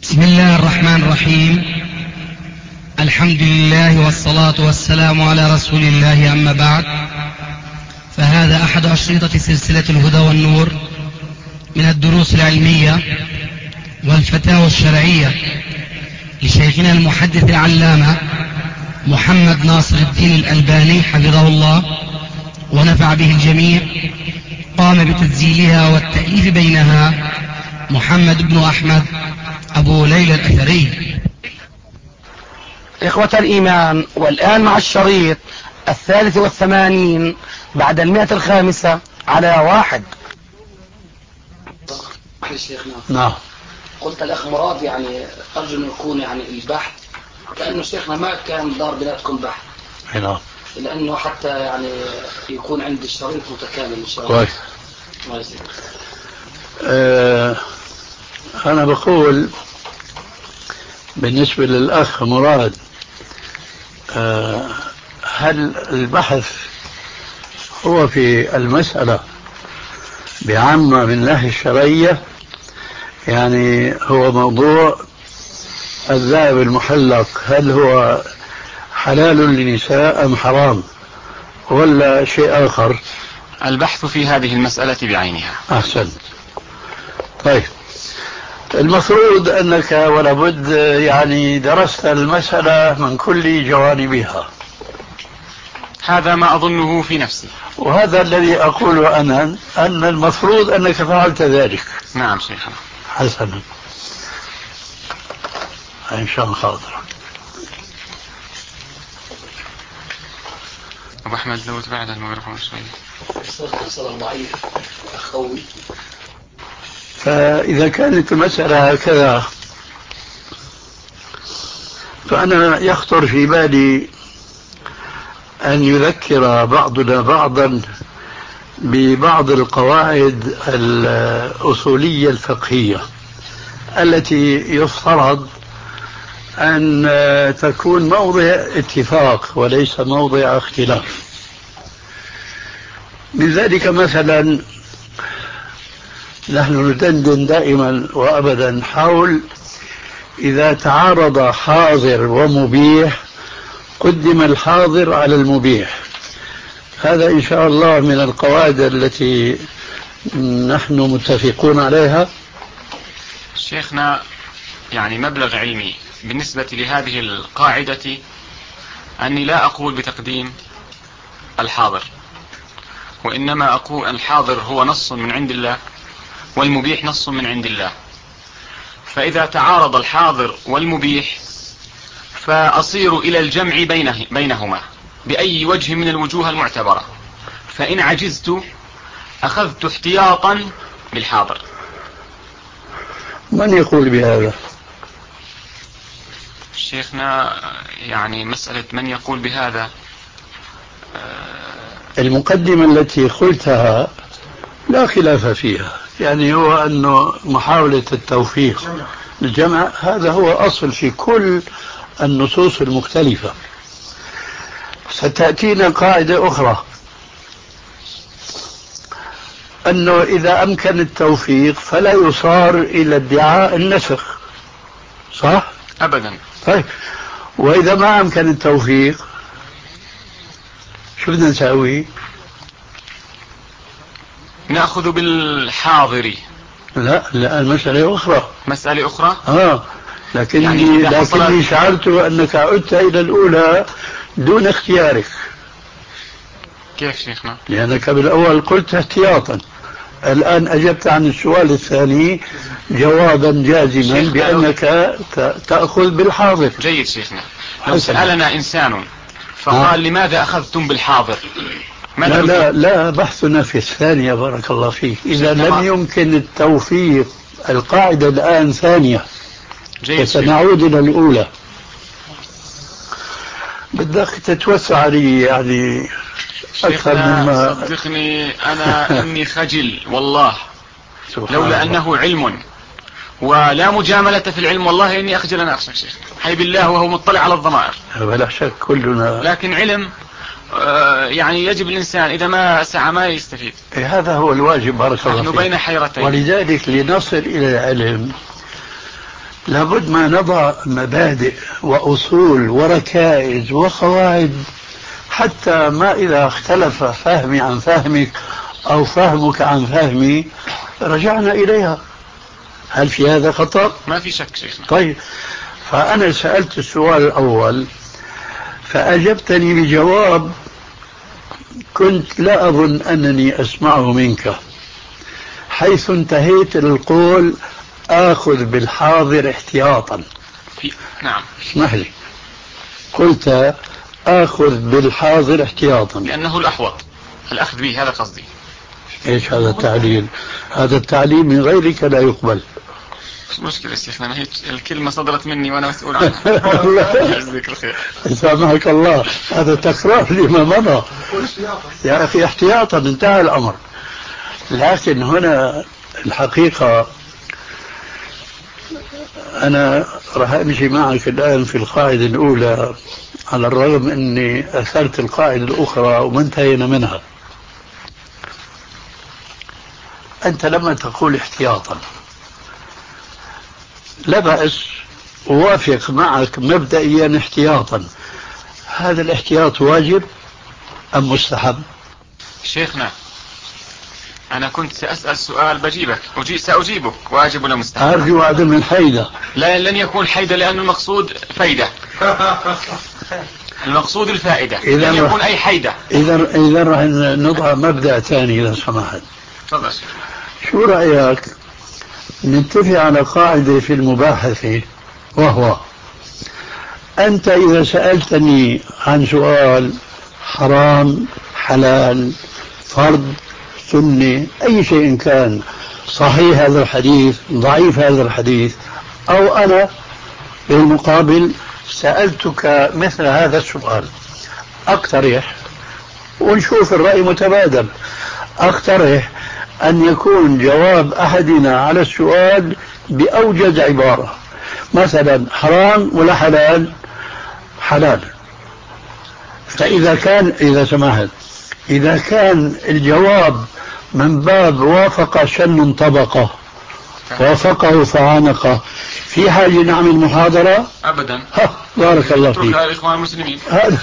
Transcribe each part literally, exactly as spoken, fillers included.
بسم الله الرحمن الرحيم. الحمد لله والصلاة والسلام على رسول الله، أما بعد، فهذا أحد أشرطة سلسلة الهدى والنور من الدروس العلمية والفتاوى الشرعية لشيخنا المحدث العلامة محمد ناصر الدين الألباني حفظه الله ونفع به الجميع. قام بتسجيلها والتأليف بينها محمد بن أحمد أبو ليلى الأثري. إخوة الإيمان، والآن مع الشريط الثالث والثمانين بعد المئة الخامسة على واحد. شيخنا نعم. قلت الأخ مراد يعني أرجو أن يكون يعني البحث كأنه شيخنا ما كان دار بيناتكم بحث. نعم. لأنه حتى يعني يكون عند الشريط متكامل إن شاء الله. كويس. آه أنا بقول بالنسبة للأخ مراد، آه هل البحث هو في المسألة بعامة من الناحية الشرعية؟ يعني هو موضوع الذهب المحلق هل هو حلال للنساء أم حرام ولا شيء آخر؟ البحث في هذه المسألة بعينها. أحسنت. طيب، المفروض أنك ولابد يعني درست المسألة من كل جوانبها. هذا ما أظنه في نفسي، وهذا الذي أقوله أنا، أن المفروض أنك فعلت ذلك. نعم شيخنا. حسنا، إن شاء الله خاطر. أبو أحمد لو تبعد الميكروفون شوي. صوت ضعيف أخوي. فإذا كانت المسألة هكذا، فأنا يخطر في بالي أن يذكر بعضنا بعضا ببعض القواعد الأصولية الفقهية التي يفترض أن تكون موضع اتفاق وليس موضع اختلاف. من ذلك مثلا نحن ندندن دائما وأبدا حول إذا تعارض حاضر ومبيح قدم الحاضر على المبيح. هذا إن شاء الله من القواعد التي نحن متفقون عليها. شيخنا، يعني مبلغ علمي بالنسبة لهذه القاعدة أني لا أقول بتقديم الحاضر، وإنما أقول الحاضر هو نص من عند الله والمبيح نص من عند الله. فإذا تعارض الحاضر والمبيح فأصير إلى الجمع بينه بينهما بأي وجه من الوجوه المعتبرة، فإن عجزت أخذت احتياطا بالحاضر. من يقول بهذا؟ شيخنا، يعني مسألة من يقول بهذا، المقدمة التي قلتها لا خلاف فيها، يعني هو أنه محاولة التوفيق الجمع هذا هو أصل في كل النصوص المختلفة. ستأتينا قاعدة أخرى أنه إذا أمكن التوفيق فلا يصار إلى ادعاء النسخ، صح؟ أبدا. طيب، وإذا ما أمكن التوفيق شو بدنا نسوي؟ نأخذ بالحاضر. لا لا، المسألة أخرى. مسألة أخرى؟ آه لكني يعني لكني شعرت أنك عدت إلى الأولى دون اختيارك. كيف شيخنا؟ لأنك بالأول قلت احتياطا، الآن أجبت عن السؤال الثاني جوابا جازما بأنك تأخذ بالحاضر. جيد شيخنا. لو سألنا إنسان فقال آه. لماذا أخذتم بالحاضر؟ لا لا لا، بحثنا في الثانية بارك الله فيك. إذا لم يمكن التوفيق، القاعدة الآن ثانية، سنعود إلى الأولى. بدك تتوسع لي يعني أكثر مما صدقني أنا إني خجل والله، لولا أنه علم ولا مجاملة في العلم والله إني أخجل. أنا أخشى شيخ حي بالله وهو مطلع على الضمائر. بلا شك كلنا، لكن علم يعني يجب الإنسان إذا ما سعى ما يستفيد. هذا هو الواجب بارك الله فيك. نحن بين حيرتين، ولذلك لنصل إلى العلم لابد ما نضع مبادئ وأصول وركائز وقواعد حتى ما إذا اختلف فهمي عن فهمك أو فهمك عن فهمي رجعنا إليها. هل في هذا خطأ؟ ما في شك شيخنا. طيب، فأنا سألت السؤال الأول فأجبتني بجواب كنت لا أظن أنني أسمعه منك، حيث انتهيت للقول آخذ بالحاضر احتياطا. في... نعم. اسمح لي، قلت آخذ بالحاضر احتياطا لأنه الأحوط الأخذ به، هذا قصدي. إيش هذا التعليل؟ هذا التعليل من غيرك لا يقبل. مش مشكلة شيخنا، هي الكلمة صدرت مني وأنا مسؤول عنها. الله يجزيك الخير. سامحك الله، هذا تكرار لما مضى. يا أخي احتياطا انتهى الأمر. لكن هنا الحقيقة أنا راح أمشي معك الآن في القاعدة الأولى، على الرغم أني أثرت القاعدة الأخرى وما انتهينا منها. أنت لما تقول احتياطا لا بأس، أوافق معك مبدئيا احتياطا، هذا الاحتياط واجب أم مستحب؟ شيخنا أنا كنت سأسأل سؤال بجيبك أجي سأجيبك، واجب ولا مستحب؟ أرجو عدم الحيدة. لا، لن يكون حيدة لأن المقصود فايدة. المقصود الفائدة، لن يكون أي حيدة. إذا إذا راح نضع مبدأ ثاني إذا سمحت. تفضل. شو رأيك نتفق على قاعدة في المباحثة، وهو أنت إذا سألتني عن سؤال حرام حلال فرض سنة أي شيء كان، صحيح هذا الحديث ضعيف هذا الحديث، أو أنا بالمقابل سألتك مثل هذا السؤال، أقترح ونشوف الرأي متبادل، أقترح أن يكون جواب أحدنا على السؤال بأوجز عبارة، مثلا حرام ولا حلال؟ حلال. فإذا كان إذا سمحت إذا كان الجواب من باب وافق شن طبقة وافقه فعانقه، في حاجة نعمل محاضرة؟ أبدا. بارك الله فيك. الإخوان المسلمين.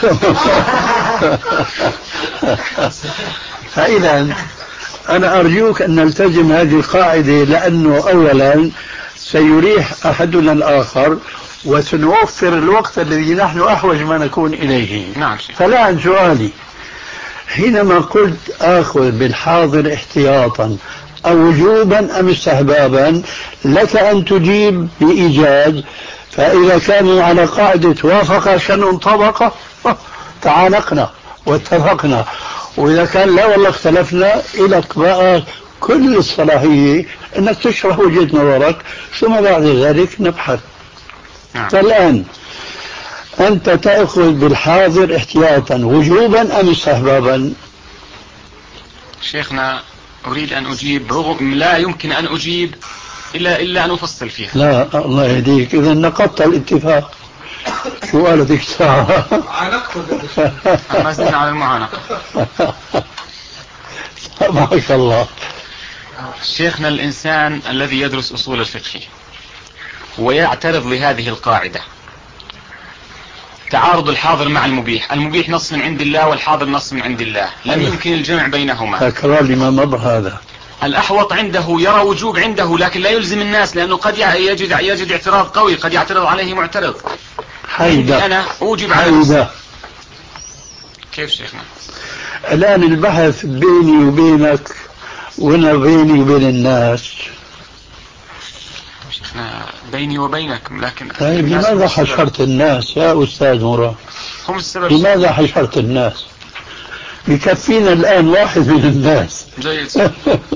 فإذا أنا أرجوك أن نلتزم هذه القاعدة، لأنه أولا سيريح أحدنا الآخر وسنوفر الوقت الذي نحن أحوج ما نكون إليه. نعم شيخ. فلا عن سؤالي، حينما قلت آخذ بالحاضر احتياطا أو وجوبا أم استحبابا، لك أن تجيب بإيجاز. فإذا كانوا على قاعدة وافق شن طبقة تعانقنا واتفقنا، وإذا كان لا والله اختلفنا، إلك بقى كل الصلاحية أنك تشرح وجهة نظرك، ثم بعد ذلك نبحث. نعم. فالآن أنت تأخذ بالحاضر احتياطا وجوبا أم استحبابا؟ شيخنا أريد أن أجيب، رغم لا يمكن أن أجيب إلا إلا أن أفصل فيها. لا الله يهديك، إذا نقضت الاتفاق. شو قالت الساعة؟ ما زلنا على المعانقة. ما شاء الله. شيخنا الإنسان الذي يدرس أصول الفقه ويعترض لهذه القاعدة، تعارض الحاضر مع المبيح، المبيح نص من عند الله والحاضر نص من عند الله، لم يمكن الجمع بينهما. تكرار لما مضى هذا. الأحوط عنده يرى وجوب عنده، لكن لا يلزم الناس، لأنه قد يجد يجد اعتراض قوي، قد يعترض عليه معترض. حيدة. أنا أوجب على حيدة. كيف شيخنا؟ الآن البحث بيني وبينك وانا بيني وبين الناس. شيخنا بيني وبينك، لكن طيب لماذا حشرت الناس يا أستاذ مراد؟ هم السبب. لماذا حشرت الناس؟ بكفينا الآن واحد من الناس. جيد.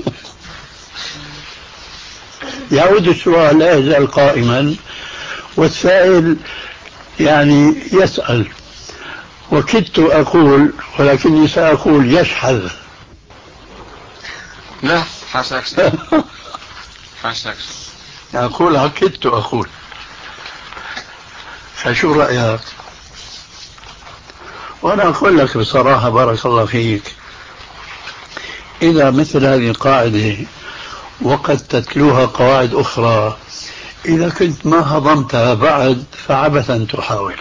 يعود السؤال لا يزال قائما، والسائل يعني يسأل، وكدت أقول ولكني سأقول يشحذ. لا حاشاك حاشاك أقول هكدت أقول. فشو رأيك؟ وأنا أقول لك بصراحة بارك الله فيك، إذا مثل هذه القاعدة وقد تتلوها قواعد أخرى إذا كنت ما هضمتها بعد فعبثا تحاول.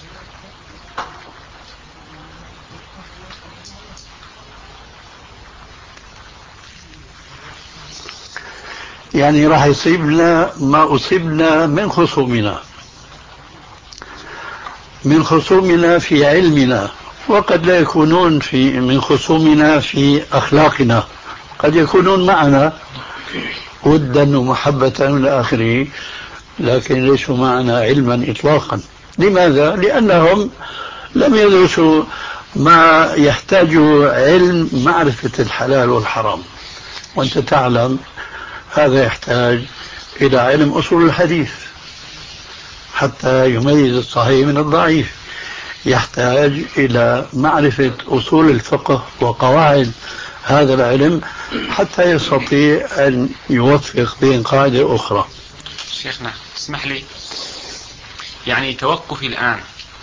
يعني راح يصيبنا ما أصيبنا من خصومنا من خصومنا في علمنا، وقد لا يكونون في من خصومنا في أخلاقنا، قد يكونون معنا ودا ومحبة إلى آخره، لكن ليسوا معنا علما إطلاقا. لماذا؟ لأنهم لم يدرسوا ما يحتاج علم معرفة الحلال والحرام، وأنت تعلم هذا يحتاج إلى علم أصول الحديث حتى يميز الصحيح من الضعيف، يحتاج إلى معرفة أصول الفقه وقواعد هذا العلم حتى يستطيع أن يوفق بين قاعدة أخرى. شيخنا اسمح لي، يعني توقفي الآن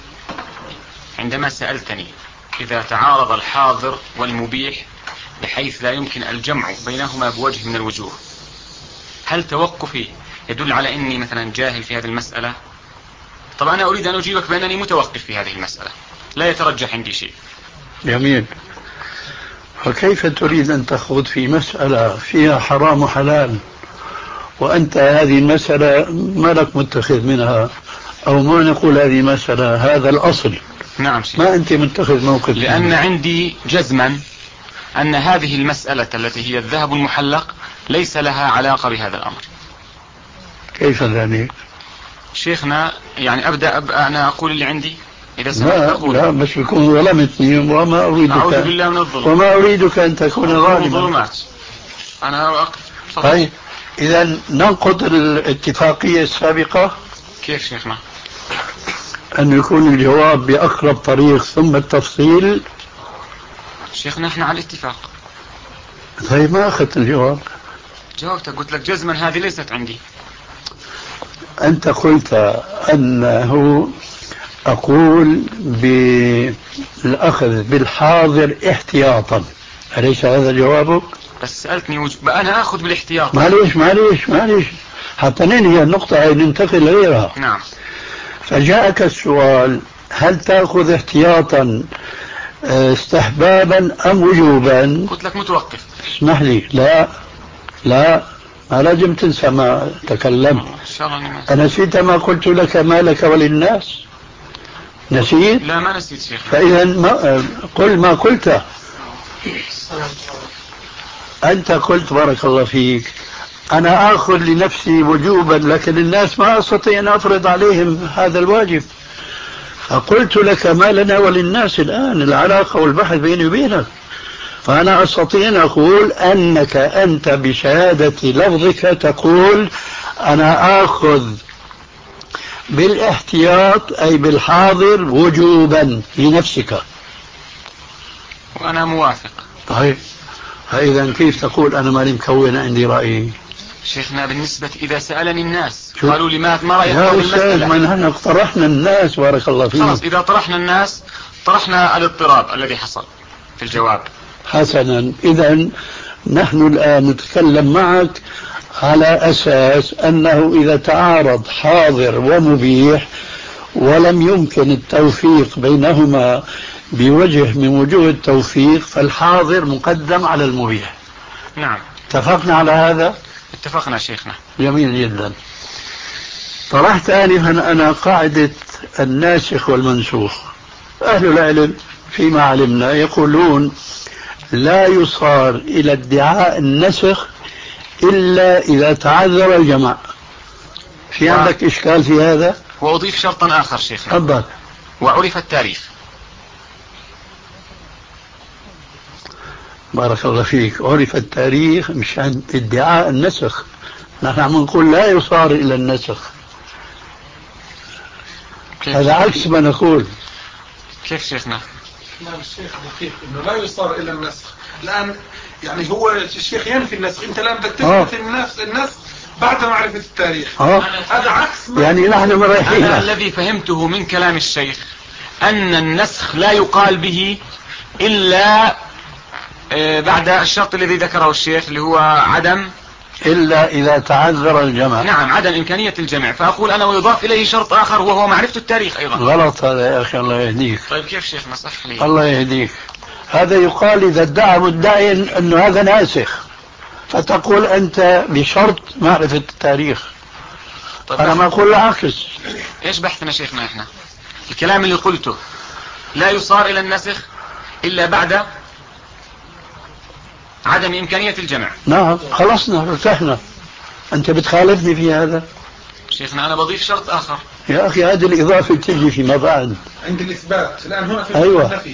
عندما سألتني إذا تعارض الحاضر والمبيح بحيث لا يمكن الجمع بينهما بوجه من الوجوه، هل توقفي يدل على أني مثلا جاهل في هذه المسألة؟ طبعا أنا أريد أن أجيبك بأنني متوقف في هذه المسألة، لا يترجح عندي شيء. جميل. فكيف تريد أن تخوض في مسألة فيها حرام وحلال وأنت هذه المسألة ما لك متخذ منها، أو ما نقول هذه مسألة، هذا الأصل. نعم شيخ. ما أنت متخذ موقف؟ لأن منها. عندي جزما أن هذه المسألة التي هي الذهب المحلق ليس لها علاقة بهذا الأمر. كيف ذلك؟ شيخنا يعني أبدأ, أبدأ أنا أقول اللي عندي إذا سمحت أقول. لا بس بكون ظلمتني وما أريدك. أعوذ بالله من الظلم. وما أريدك أن تكون ظالما. أنا طيب إذا ننقض الاتفاقية السابقة. كيف شيخنا؟ أن يكون الجواب بأقرب طريق ثم التفصيل. شيخنا احنا على الاتفاق. طيب ما أخذت الجواب. جاوبتك قلت لك جزما هذه ليست عندي. أنت قلت أنه أقول بالأخذ بالحاضر احتياطا، أليس هذا جوابك؟ بس سألتني وج... أنا أخذ بالاحتياط. معليش معليش معليش حتى ننهي النقطة هي ننتقل لغيرها. نعم. فجاءك السؤال هل تأخذ احتياطا استحبابا أم وجوبا؟ قلت لك متوقف. اسمح لي، لا لا ما لازم تنسى ما تكلمت. أنسيت ما قلت لك ما لك وللناس؟ نسيت؟ لا ما نسيت شيخ. فإذا ما قل ما قلت. أنت قلت بارك الله فيك أنا آخذ لنفسي وجوبا لكن الناس ما أستطيع أن أفرض عليهم هذا الواجب، فقلت لك ما لنا وللناس الآن العلاقة والبحث بيني وبينك، فأنا أستطيع أن أقول أنك أنت بشهادة لفظك تقول أنا آخذ بالاحتياط أي بالحاضر وجوبا لنفسك، وأنا موافق. طيب فإذا كيف تقول أنا مالي مكون عندي رأيي؟ شيخنا بالنسبة إذا سألني الناس قالوا لي ما ما رأيك في المسألة؟ من هنا طرحنا الناس بارك الله فيك. خلاص إذا طرحنا الناس طرحنا الاضطراب الذي حصل في الجواب. حسنا، إذا نحن الآن نتكلم معك على أساس أنه إذا تعارض حاضر ومبيح ولم يمكن التوفيق بينهما بوجه من وجوه التوفيق فالحاضر مقدم على المبيح. نعم. اتفقنا على هذا؟ اتفقنا شيخنا. جميل جدا. طرحت آنفا أنا قاعدة الناسخ والمنسوخ. أهل العلم فيما علمنا يقولون لا يصار إلى ادعاء النسخ إلا إذا تعذر الجمع. في و... عندك إشكال في هذا؟ وأضيف شرطا آخر شيخنا. تفضل. وعرف التاريخ. بارك الله فيك. عرف التاريخ مشان ادعاء النسخ، نحن عم نقول لا يصار إلى النسخ. هذا عكس ما نقول. كيف شيخنا؟ نعم الشيخ دقيق انه لا يصار الى النسخ الان، يعني هو الشيخ ينفي النسخ، انت الان بدك تثبت النسخ النسخ بعد معرفة التاريخ. آه. هذا عكس ما يعني نحن مريحين. أنا الذي فهمته من كلام الشيخ أن النسخ لا يقال به إلا بعد الشرط الذي ذكره الشيخ اللي هو عدم إلا إذا تعذر الجمع. نعم، عدم إمكانية الجمع، فأقول أنا ويضاف إليه شرط آخر وهو معرفة التاريخ أيضا. غلط هذا يا أخي، الله يهديك. طيب كيف شيخنا؟ صح لي. الله يهديك. هذا يقال إذا ادعى مدعي أنه هذا ناسخ، فتقول أنت بشرط معرفة التاريخ. طيب أنا ما أقول العكس. إيش بحثنا شيخنا إحنا؟ الكلام اللي قلته لا يصار إلى النسخ إلا بعد عدم إمكانية الجمع. نعم، خلصنا ارتحنا. أنت بتخالفني في هذا شيخنا. أنا بضيف شرط آخر يا أخي، هذه الإضافة تجي فيما بعد عند الإثبات. الآن هنا في أيوة. النفي.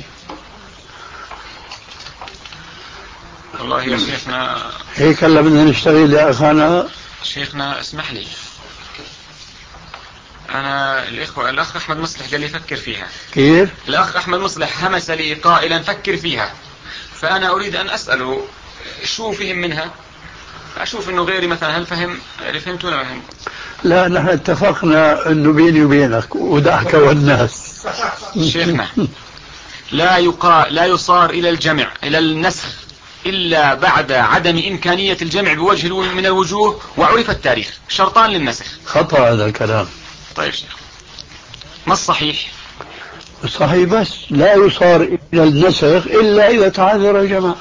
والله يا شيخنا هيك هلا بدنا نشتغل يا أخانا. شيخنا اسمح لي، أنا الإخوة الأخ أحمد مصلح قال لي فكر فيها. كيف؟ الأخ أحمد مصلح همس لي قائلا فكر فيها، فأنا أريد أن أسأله شو فهم منها، أشوف إنه غيري مثلا هل فهم اللي فهمت ولا ما فهم. لا، نحن اتفقنا إنه بيني وبينك ودعك والناس. شيخنا لا يقا لا يصار إلى الجمع إلى النسخ إلا بعد عدم إمكانية الجمع بوجه من الوجوه وعرف التاريخ، شرطان للنسخ. خطأ هذا الكلام. طيب شيخ، ما الصحيح؟ صحيح، بس لا يصار إلى النسخ إلا إذا تعذر الجمع.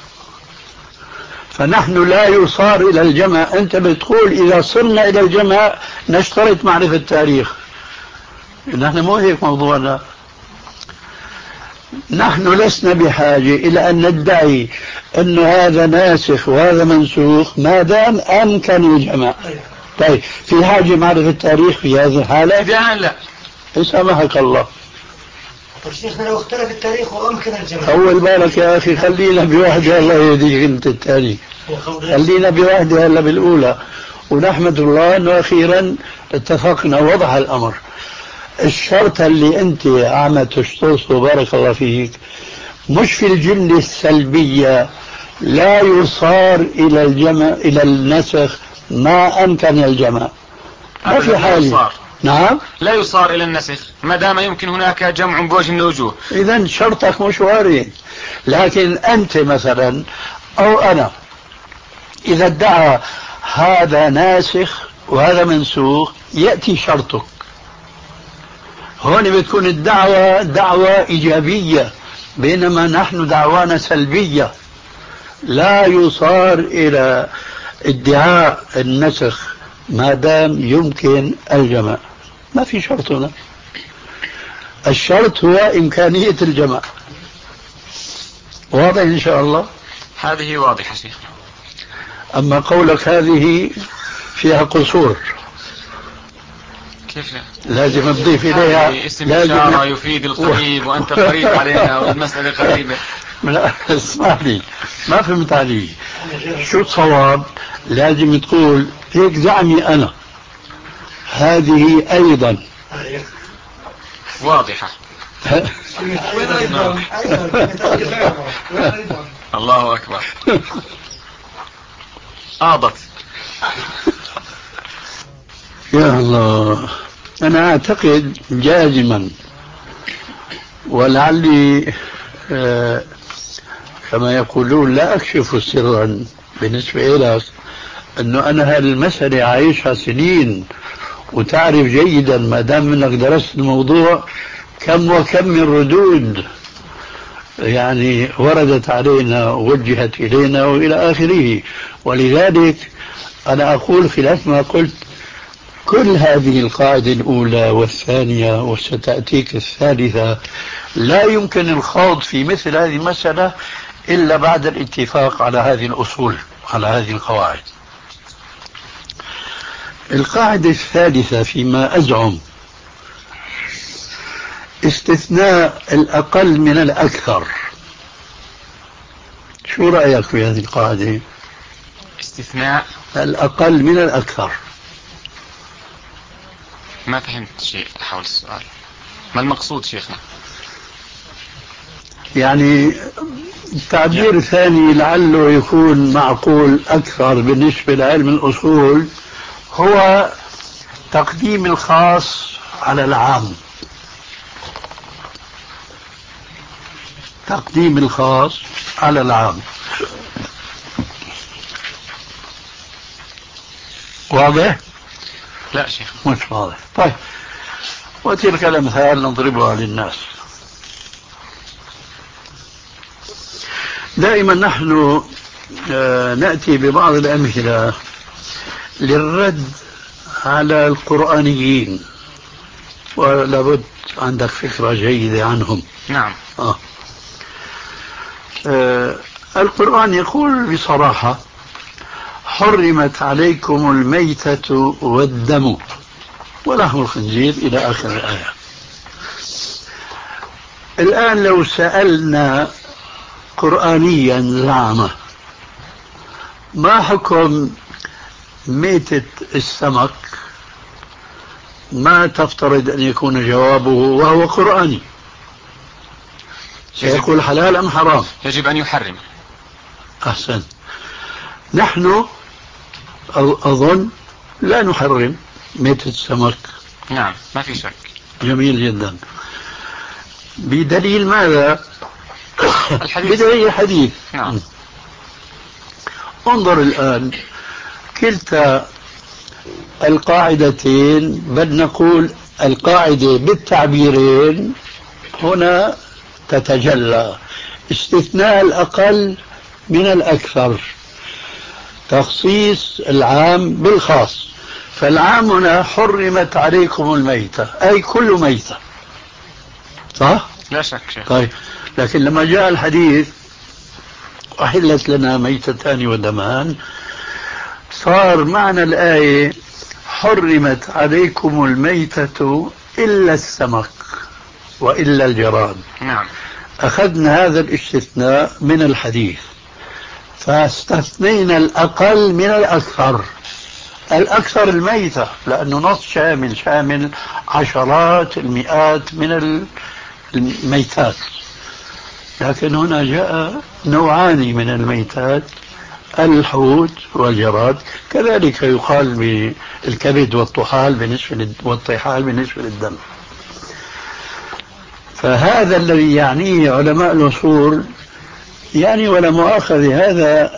فنحن لا يصار إلى الجمع. أنت بتقول إذا صرنا إلى الجمع نشترط معرفة التاريخ. نحن مو هيك موضوعنا. نحن لسنا بحاجة إلى أن ندعي أن هذا ناسخ وهذا منسوخ ما دام أمكن الجمع. طيب في حاجة معرفة التاريخ في هذه الحالة؟ لا لا. يسامحك الله. طيب شيخنا لو اختلف التاريخ وأمكن الجمع. أول بالك يا أخي، خلينا بواحدة، الله يهديك أنت الثاني. خلينا بواحدة هلا بالأولى، ونحمد الله أنه أخيرا اتفقنا وضح الأمر. الشرط اللي أنت عم تشترطه بارك الله فيك مش في الجملة السلبية لا يصار إلى الجمع إلى النسخ ما أمكن الجمع. ما في حال. نعم، لا يصار إلى النسخ ما دام يمكن هناك جمع بوجه من الوجوه. إذن شرطك مش وارد. لكن أنت مثلا أو أنا إذا ادعى هذا ناسخ وهذا منسوخ يأتي شرطك. هون بتكون الدعوة دعوة إيجابية، بينما نحن دعوانا سلبية. لا يصار إلى ادعاء النسخ ما دام يمكن الجمع. ما في شرط هنا. الشرط هو إمكانية الجمع. واضح إن شاء الله؟ هذه واضحة شيخ. أما قولك هذه فيها قصور. كيف؟ لازم تضيف إليها اسم إشارة يفيد القريب وأنت قريب عليها والمسألة قريبة. لا اسمح لي، ما فهمت علي. شو الصواب؟ لازم تقول هيك زعمي أنا، هذه أيضا واضحة. الله أكبر. آضت. يا الله، أنا أعتقد جازما ولعلي آه كما يقولون لا أكشف سرا بالنسبة لك أنه أنا هالمسألة عايشها سنين وتعرف جيدا ما دام منك درست الموضوع كم وكم من ردود يعني وردت علينا ووجهت إلينا وإلى آخره. ولذلك أنا أقول خلاف ما قلت كل هذه القاعدة الأولى والثانية وستأتيك الثالثة لا يمكن الخوض في مثل هذه المسألة إلا بعد الاتفاق على هذه الأصول، على هذه القواعد. القاعدة الثالثة فيما أزعم استثناء الأقل من الأكثر. شو رأيك في هذه القاعدة؟ استثناء الأقل من الأكثر. ما فهمت شيء حول السؤال. ما المقصود شيخنا؟ يعني تعبير ثاني لعله يكون معقول أكثر بالنسبة لعلم الأصول هو تقديم الخاص على العام. تقديم الخاص على العام. واضح؟ لا شيخ مش واضح. طيب، وتلك الأمثال نضربها للناس. دائما نحن نأتي ببعض الأمثلة للرد على القرآنيين، ولابد عندك فكرة جيدة عنهم. نعم. آه. آه القرآن يقول بصراحة: حرمت عليكم الميتة والدم ولحم الخنزير إلى آخر الآية. الآن لو سألنا قرآنيا زعمة ما حكم ميتة السمك، ما تفترض أن يكون جوابه وهو قرآني؟ سيقول حلال أم حرام؟ يجب أن يحرم. أحسن. نحن أظن لا نحرم ميتة السمك. نعم، ما في شك. جميل جدا. بدليل ماذا؟ الحديث. بدليل الحديث. نعم. انظر الآن، كلتا القاعدتين، بل نقول القاعدة بالتعبيرين هنا تتجلى: استثناء الأقل من الأكثر، تخصيص العام بالخاص. فالعام هنا حرمت عليكم الميتة، أي كل ميتة، صح؟ لا شك شيخ. طيب، لكن لما جاء الحديث أحلت لنا ميتتان ودمان، صار معنى الآية حرمت عليكم الميتة إلا السمك وإلا الجراد. نعم. أخذنا هذا الاستثناء من الحديث فاستثنينا الأقل من الأكثر. الأكثر الميتة، لأنه نص شامل شامل عشرات المئات من الميتات. لكن هنا جاء نوعان من الميتات: الحوت والجراد. كذلك يقال بالكبد والطحال بالنسبة والطحال بالنسبة للدم. فهذا الذي يعنيه علماء الأصول، يعني ولا مؤاخذ، هذا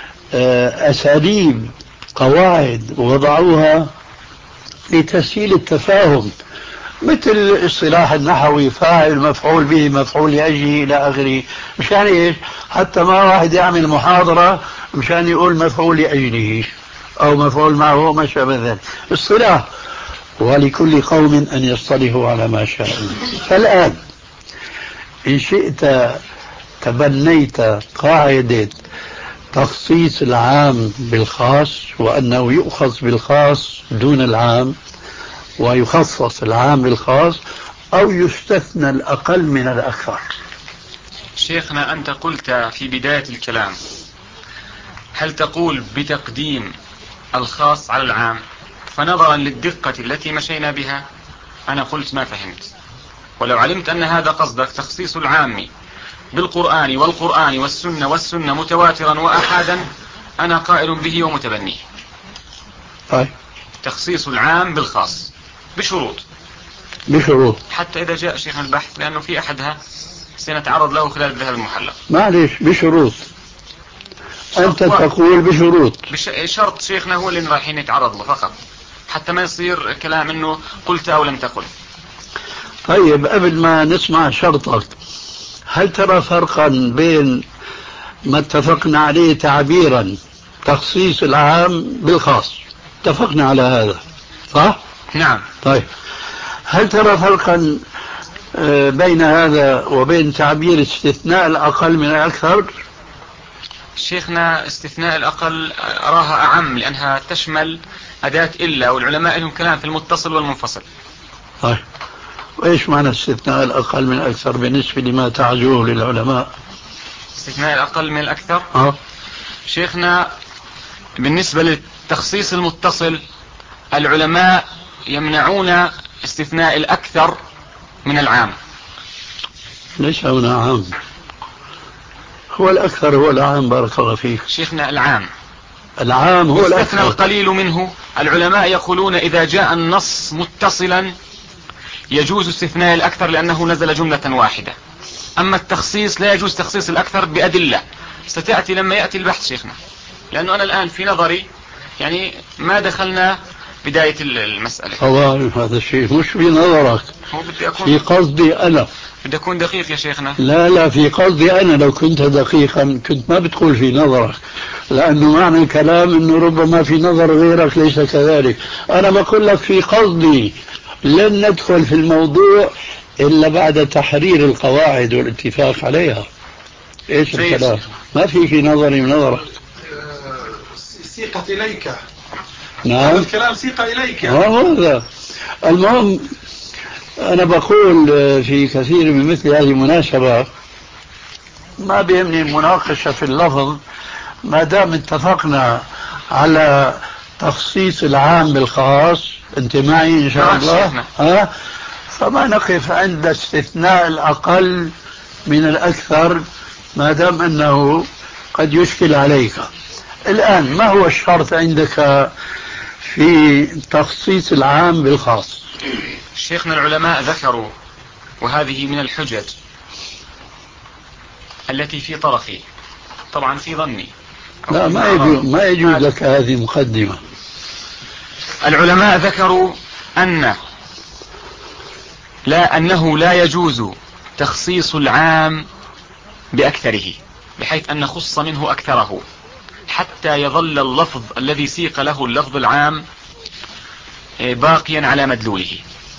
أساليب قواعد وضعوها لتسهيل التفاهم، مثل اصطلاح النحوي: فاعل، مفعول به، مفعول لأجله إلى آخره. مشان إيش؟ حتى ما واحد يعمل محاضرة مشان يقول مفعول لأجله أو مفعول معه وما شابه ذلك. اصطلاح، ولكل قوم أن يصطلحوا على ما شاء. فالآن إن شئت تبنيت قاعدة تخصيص العام بالخاص، وأنه يؤخذ بالخاص دون العام ويخصص العام بالخاص، أو يستثنى الأقل من الأكثر. شيخنا، أنت قلت في بداية الكلام: هل تقول بتقديم الخاص على العام؟ فنظرا للدقة التي مشينا بها أنا قلت ما فهمت، ولو علمت أن هذا قصدك تخصيص العام بالقرآن والقرآن والسنة والسنة متواترا وأحادا، أنا قائل به ومتبنيه. طيب. تخصيص العام بالخاص بشروط بشروط حتى إذا جاء شيخنا البحث، لأنه في أحدها سنتعرض له خلال الذهب المحلق. معليش، بشروط. أنت تقول بشروط. بش... شرط شيخنا هو اللي رايحين نتعرض له فقط، حتى ما يصير كلام إنه قلت أو لم تقل. طيب، قبل ما نسمع شرطك، هل ترى فرقا بين ما اتفقنا عليه تعبيرا تخصيص العام بالخاص؟ اتفقنا على هذا، صح؟ نعم. طيب، هل ترى فرقا بين هذا وبين تعبير استثناء الأقل من الأكثر؟ شيخنا، استثناء الأقل أراها أعم، لأنها تشمل أداة إلا، والعلماء لهم كلام في المتصل والمنفصل. طيب، وإيش معنى استثناء الأقل من الأكثر بالنسبة لما تعجوه للعلماء؟ استثناء الأقل من الأكثر؟ أه؟ شيخنا، بالنسبة للتخصيص المتصل العلماء يمنعون استثناء الأكثر من العام. ليس هنا عام، هو الأكثر هو العام. بارك الله فيك. شيخنا، العام العام هو الأكثر. استثنى القليل منه. العلماء يقولون إذا جاء النص متصلا يجوز استثناء الأكثر لأنه نزل جملة واحدة. أما التخصيص لا يجوز تخصيص الأكثر بأدلة ستأتي لما يأتي البحث شيخنا. لأنه أنا الآن في نظري يعني ما دخلنا بداية المسألة. طبعا هذا الشيء مش في نظرك، هو بدي أكون في قصدي أنا. بدي أكون دقيق يا شيخنا. لا لا في قصدي أنا، لو كنت دقيقا كنت ما بتقول في نظرك، لأنه معنى الكلام أنه ربما في نظر غيرك ليس كذلك. أنا بقول لك في قصدي، لن ندخل في الموضوع إلا بعد تحرير القواعد والاتفاق عليها. إيش الكلام؟ ما في في نظري من نظرك. سيقة إليك. نعم هذا الكلام سيقة إليك. هذا المهم. أنا بقول في كثير من مثل هذه المناسبة ما بيهمني المناقشة في اللفظ، ما دام اتفقنا على تخصيص العام بالخاص. أنت معي إن شاء الله؟ ها؟ فما نقف عند استثناء الأقل من الأكثر ما دام أنه قد يشكل عليك. الآن ما هو الشرط عندك في تخصيص العام بالخاص؟ شيخنا العلماء ذكروا، وهذه من الحجج التي في طرفي، طبعا في ظني. لا ما يجوز ما يجوز لك هذه مقدمة. العلماء ذكروا أن لا أنه لا يجوز تخصيص العام بأكثره، بحيث أن نخص منه أكثره حتى يظل اللفظ الذي سيق له اللفظ العام باقيا على مدلوله.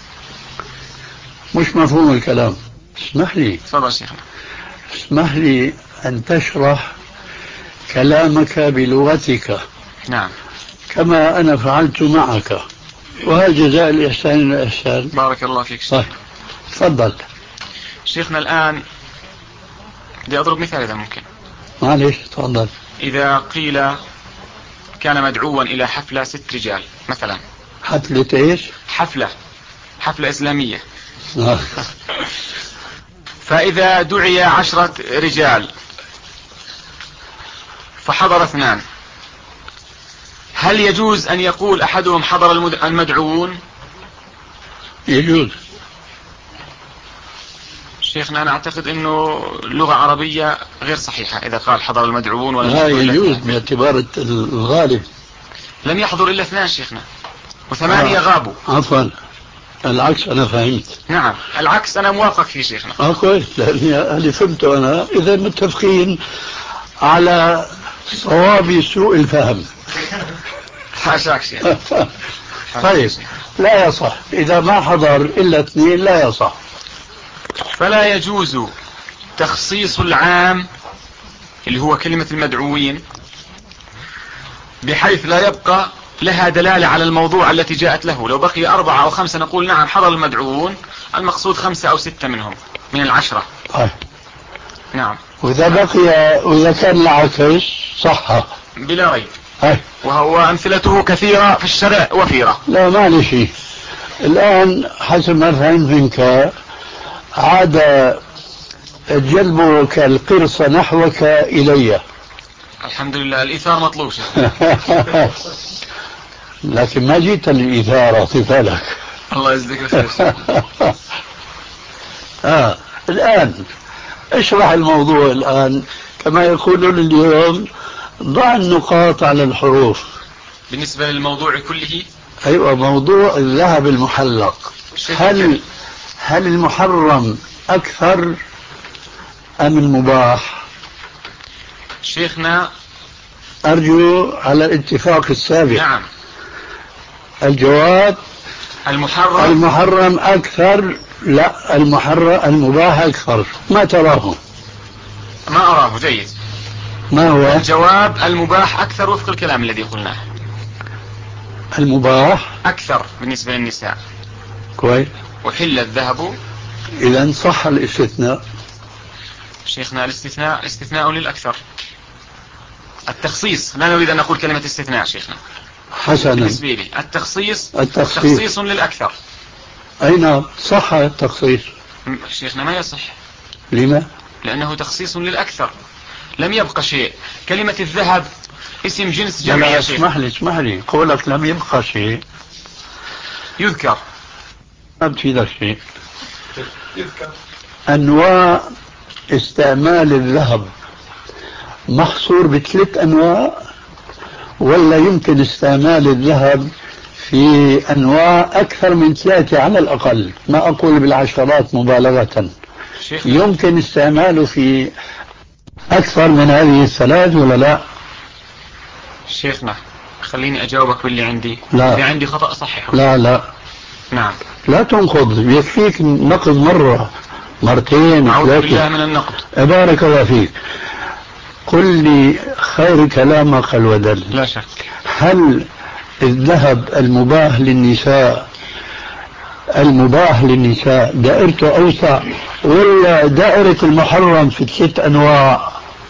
مش مفهوم الكلام. اسمح لي تفضل شيخنا. اسمح لي أن تشرح كلامك بلغتك. نعم. كما أنا فعلت معك، وهذا جزاء الإحسان الإحسان. بارك الله فيك شيخ. طيب تفضل شيخنا. الآن بدي أضرب مثال إذا ممكن. معليش تفضل. إذا قيل كان مدعوا إلى حفلة ست رجال مثلا. حفلة إيش؟ حفلة حفلة إسلامية. فإذا دعي عشرة رجال فحضر اثنان، هل يجوز أن يقول أحدهم حضر المدعوون؟ يجوز. شيخنا أنا أعتقد أنه اللغة عربية غير صحيحة إذا قال حضر المدعوون ولا لا يجوز باعتبار الغالب. لم يحضر إلا اثنان شيخنا وثمانية آه. غابوا. عفوا العكس أنا فهمت. نعم العكس أنا موافق فيه شيخنا. آه كويس، لأني اللي فهمته أنا إذا متفقين على صواب سوء الفهم. حاشاك شيخ. طيب لا يصح إذا ما حضر إلا اثنين، لا يصح. فلا يجوز تخصيص العام اللي هو كلمة المدعوين بحيث لا يبقى لها دلالة على الموضوع التي جاءت له. لو بقي أربعة أو خمسة نقول نعم حضر المدعوون، المقصود خمسة أو ستة منهم من العشرة. طيب. نعم. وإذا بقي وإذا كان العكس صح بلا ريب. هاي. وهو أمثلته كثيرة في الشرع وفيرة. لا ما لي شيء. الآن حسب ما فهمت منك عاد جلبك القرص نحوك إلي. الحمد لله الإيثار مطلوب. لكن ما جيت للإثارة طفلك. الله يجزيك الخير. آه الآن اشرح الموضوع الآن كما يقولون اليوم، ضع النقاط على الحروف. بالنسبة للموضوع كله. أيوة موضوع الذهب المحلق، هل هل المحرم أكثر أم المباح؟ شيخنا أرجو على الاتفاق السابق. نعم. الجواب المحرم المحرم أكثر. لا المحرم المباح أكثر. ما تراه؟ ما أراه. جيد. ما هو الجواب؟ المباح أكثر وفق الكلام الذي قلناه. المباح أكثر بالنسبة للنساء. كويس. وحل الذهب. إذا صح الاستثناء. شيخنا الاستثناء استثناء للأكثر. التخصيص لا نريد أن نقول كلمة استثناء شيخنا. حسنا. بالنسبة لي التخصيص التخصيص تخصيص للأكثر. أي نعم صح التخصيص. شيخنا ما يصح. لما؟ لأنه تخصيص للأكثر، لم يبقى شيء. كلمة الذهب اسم جنس جمع يا شيخ. اسمح لي اسمح لي قولك لم يبقى شيء يذكر. ما بتفيدك شيء. يذكر أنواع استعمال الذهب محصور بثلاث أنواع ولا يمكن استعمال الذهب في أنواع أكثر من ثلاثة على الأقل، ما أقول بالعشرات مبالغة، يمكن استعماله في أكثر من هذه الثلاث ولا لا؟ شيخنا خليني أجاوبك باللي عندي. لا. اللي عندي خطأ صححه. لا لا نعم. لا تنقض، يكفيك نقض مرة مرتين أعوذ ثلاثة. بالله من النقد. بارك الله فيك. قل لي خير كلامك الودل. لا شك. هل الذهب المباح للنساء المباح للنساء دائرته أوسع ولا دائرة المحرم في الست أنواع؟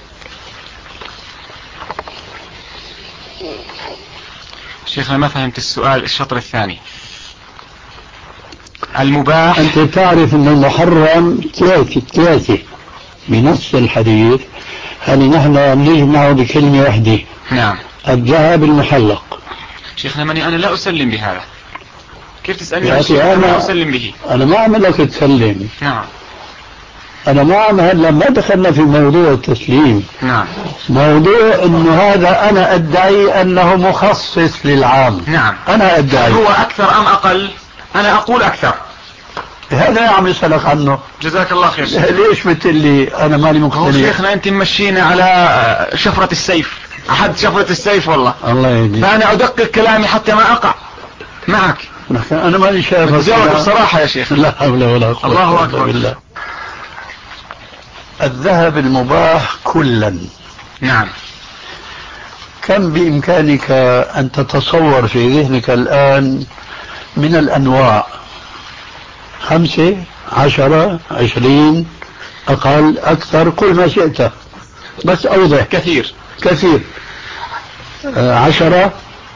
شيخنا ما فهمت السؤال الشطر الثاني. المباح. أنت تعرف أن المحرم ثلاثة ثلاثة بنص الحديث، هل نحن نجمعه بكلمة واحدة؟ نعم. الذهب المحلق. شيخنا ماني أنا لا أسلم بهذا. كيف تسألني يا عن شيء أنا لا أنا- أسلم به؟ أنا ما أعملك تسلم، نعم. أنا ما عم هلا ما دخلنا في موضوع التسليم، نعم. موضوع إنه هذا أنا أدعي أنه مخصص للعام. نعم. أنا أدعي. هو أكثر أم أقل؟ أنا أقول أكثر. هذا يا عم يسألك عنه. جزاك الله خير. ليش بتقول لي أنا مالي هو مقتنع؟ شيخنا أنت ممشينا على شفرة السيف، أحد شفرة السيف والله. الله يهديك. فأنا أدقق كلامي حتى ما أقع معك. لكن أنا مالي شايف. جاوب بصراحة يا شيخ. لا حول ولا قوة الله إلا أكبر. بالله. الذهب المباح كلا. نعم. كم بإمكانك أن تتصور في ذهنك الآن من الأنواع؟ خمسة، عشرة، عشرين، أقل، أكثر، كل ما شئت، بس أوضح. كثير. كثير. آه، عشرة.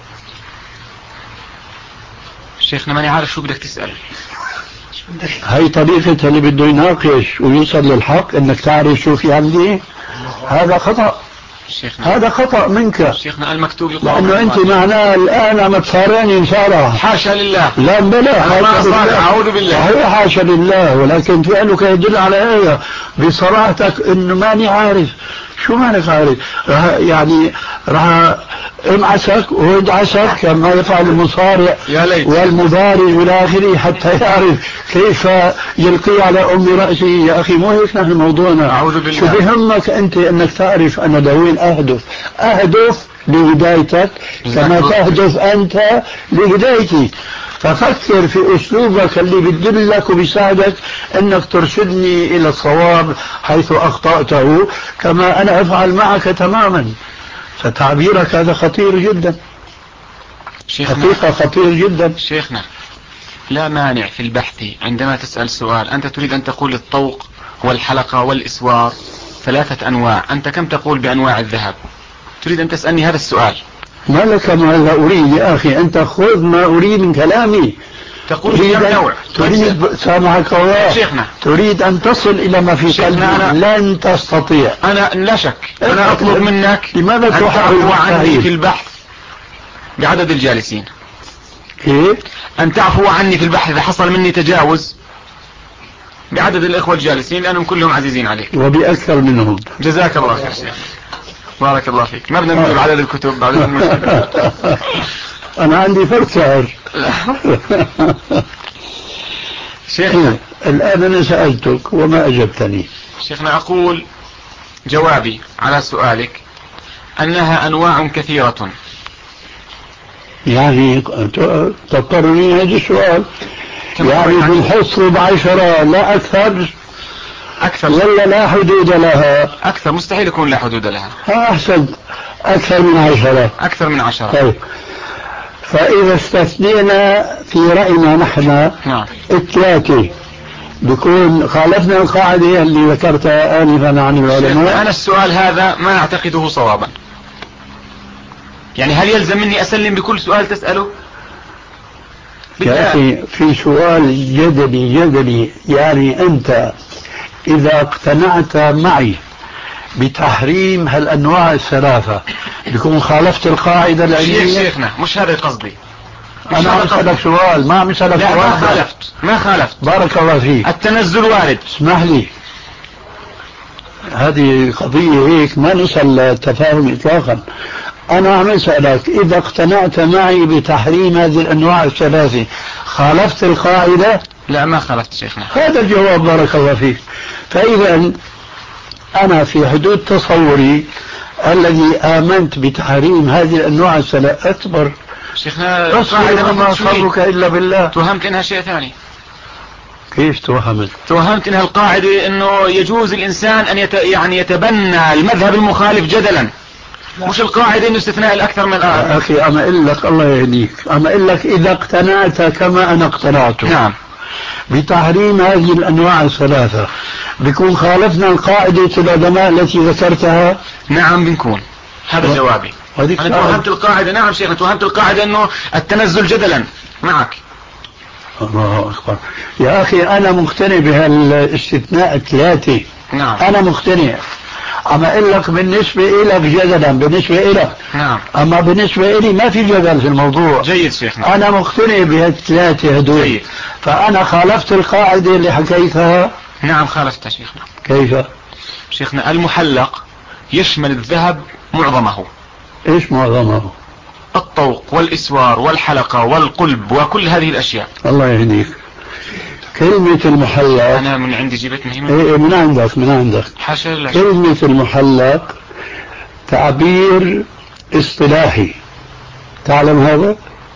شيخنا ماني عارف شو بدك تسأل. هاي طريقة اللي بده يناقش ويوصل للحق، انك تعرف شو في عندي. هذا خطأ. شيخنا هذا خطأ منك، شيخنا المكتوب يقال. لأنه أنت معناه الآن عم تصارعني مصارعة. حاشا لله. لا بلا أنا ما أصارع، أعوذ بالله. هي حاشا لله، ولكن فعلك يدل على ايه؟ بصراحتك انه ماني عارف. شو مانك عارف؟ رح يعني راح امعسك وادعسك كما يفعل المصارع يا ليت. والمبارز والى اخره حتى يعرف كيف يلقي على ام راسه. يا اخي مو هيك نحن موضوعنا. أعوذ بالله. شو بهمك انت انك تعرف انا لوين اهدف؟ اهدف لهدايتك كما تهدف انت لهدايتي. ففكر في اسلوبك اللي بدلك وبيساعدك انك ترشدني الى الصواب حيث اخطأته، كما انا افعل معك تماما. فتعبيرك هذا خطير جدا، شيخنا. حقيقة خطير جدا. شيخنا لا مانع في البحث عندما تسأل سؤال أنت تريد أن تقول الطوق والحلقة والإسوار ثلاثة أنواع، أنت كم تقول بأنواع الذهب؟ تريد أن تسألني هذا السؤال. ما لك ماذا أريد يا أخي؟ أنت خذ ما أريد من كلامي. تقول في كم نوع؟ تريد سامحك الله شيخنا. تريد أن تصل إلى ما في قلبي، لن تستطيع. أنا لا شك أنا أطلب منك لماذا أن تحاول تعفو عني المستحيل؟ في البحث بعدد الجالسين. كيف؟ أن تعفو عني في البحث إذا حصل مني تجاوز بعدد الإخوة الجالسين لأنهم كلهم عزيزين عليك. وبأكثر منهم. جزاك الله خير شيخ. بارك الله فيك. ما بدنا نقول عدد الكتب بعد المشكلة. أنا عندي فرق سعر. شيخنا الآن أنا سألتك وما أجبتني. شيخنا أقول جوابي على سؤالك أنها أنواع كثيرة. يعني تضطرني هذا السؤال، يعني بالحصر بعشرة لا أكثر أكثر ولا لا حدود لها؟ أكثر مستحيل يكون لا حدود لها. أحسن، أكثر من عشرة. أكثر من عشرة. طيب، فإذا استثنينا في رأينا نحن نعم. الثلاثة بكون خالفنا القاعدة اللي ذكرتها آنفا عن العلماء. أنا السؤال هذا ما أعتقده صوابا. يعني هل يلزم مني أسلم بكل سؤال تسأله؟ يا أخي في سؤال جدلي جدلي، يعني أنت إذا اقتنعت معي بتحريم هالأنواع الثلاثة بيكون خالفت القاعدة العلمية. شيخنا مش هذا قصدي. أنا عم أسألك سؤال، ما عم أسألك سؤال. لا ما خالفت ما خالفت. بارك الله فيك. التنزل وارد. اسمح لي، هذه قضية هيك ما نوصل للتفاهم إطلاقا. أنا عم أسألك إذا اقتنعت معي بتحريم هذه الأنواع الثلاثة خالفت القاعدة؟ لا ما خالفت شيخنا. هذا الجواب بارك الله فيك. فإذا أنا في حدود تصوري الذي آمنت بتحريم هذه الأنواع الثلاثة أكبر. شيخنا أصبر ما صبرك إلا بالله. توهمت إنها شيء ثاني. كيف توهمت؟ توهمت إنها القاعدة إنه يجوز الإنسان أن يت... يعني يتبنى المذهب المخالف جدلا، مش القاعدة إنه استثناء الأكثر من الآخر. أخي أما أقول لك الله يهديك، أما أقول لك إذا اقتنعت كما أنا اقتنعت نعم بتحريم هذه الأنواع الثلاثة بيكون خالفنا القاعدة العلماء التي ذكرتها؟ نعم بنكون. هذا جوابي. أنا توهمت القاعدة. نعم شيخنا توهمت القاعدة إنه التنزل جدلا معك. الله أكبر يا أخي، أنا مقتنع بهالاستثناء الثلاثة. نعم أنا مقتنع، أما أقول لك بالنسبة إلك جدلا بالنسبة إلك. نعم. أما بالنسبة إلي ما في جدل في الموضوع. جيد شيخنا. أنا مقتنع بهالثلاثة هدول. جيد. فأنا خالفت القاعدة اللي حكيتها. نعم خالفتها شيخنا. كيف؟ شيخنا المحلق يشمل الذهب معظمه. إيش معظمه؟ الطوق والإسوار والحلقة والقلب وكل هذه الأشياء. الله يهديك. كلمة المحلق أنا من عندي جبت مهمة. إيه من عندك من عندك. حاشا لله. كلمة المحلق تعبير اصطلاحي، تعلم هذا؟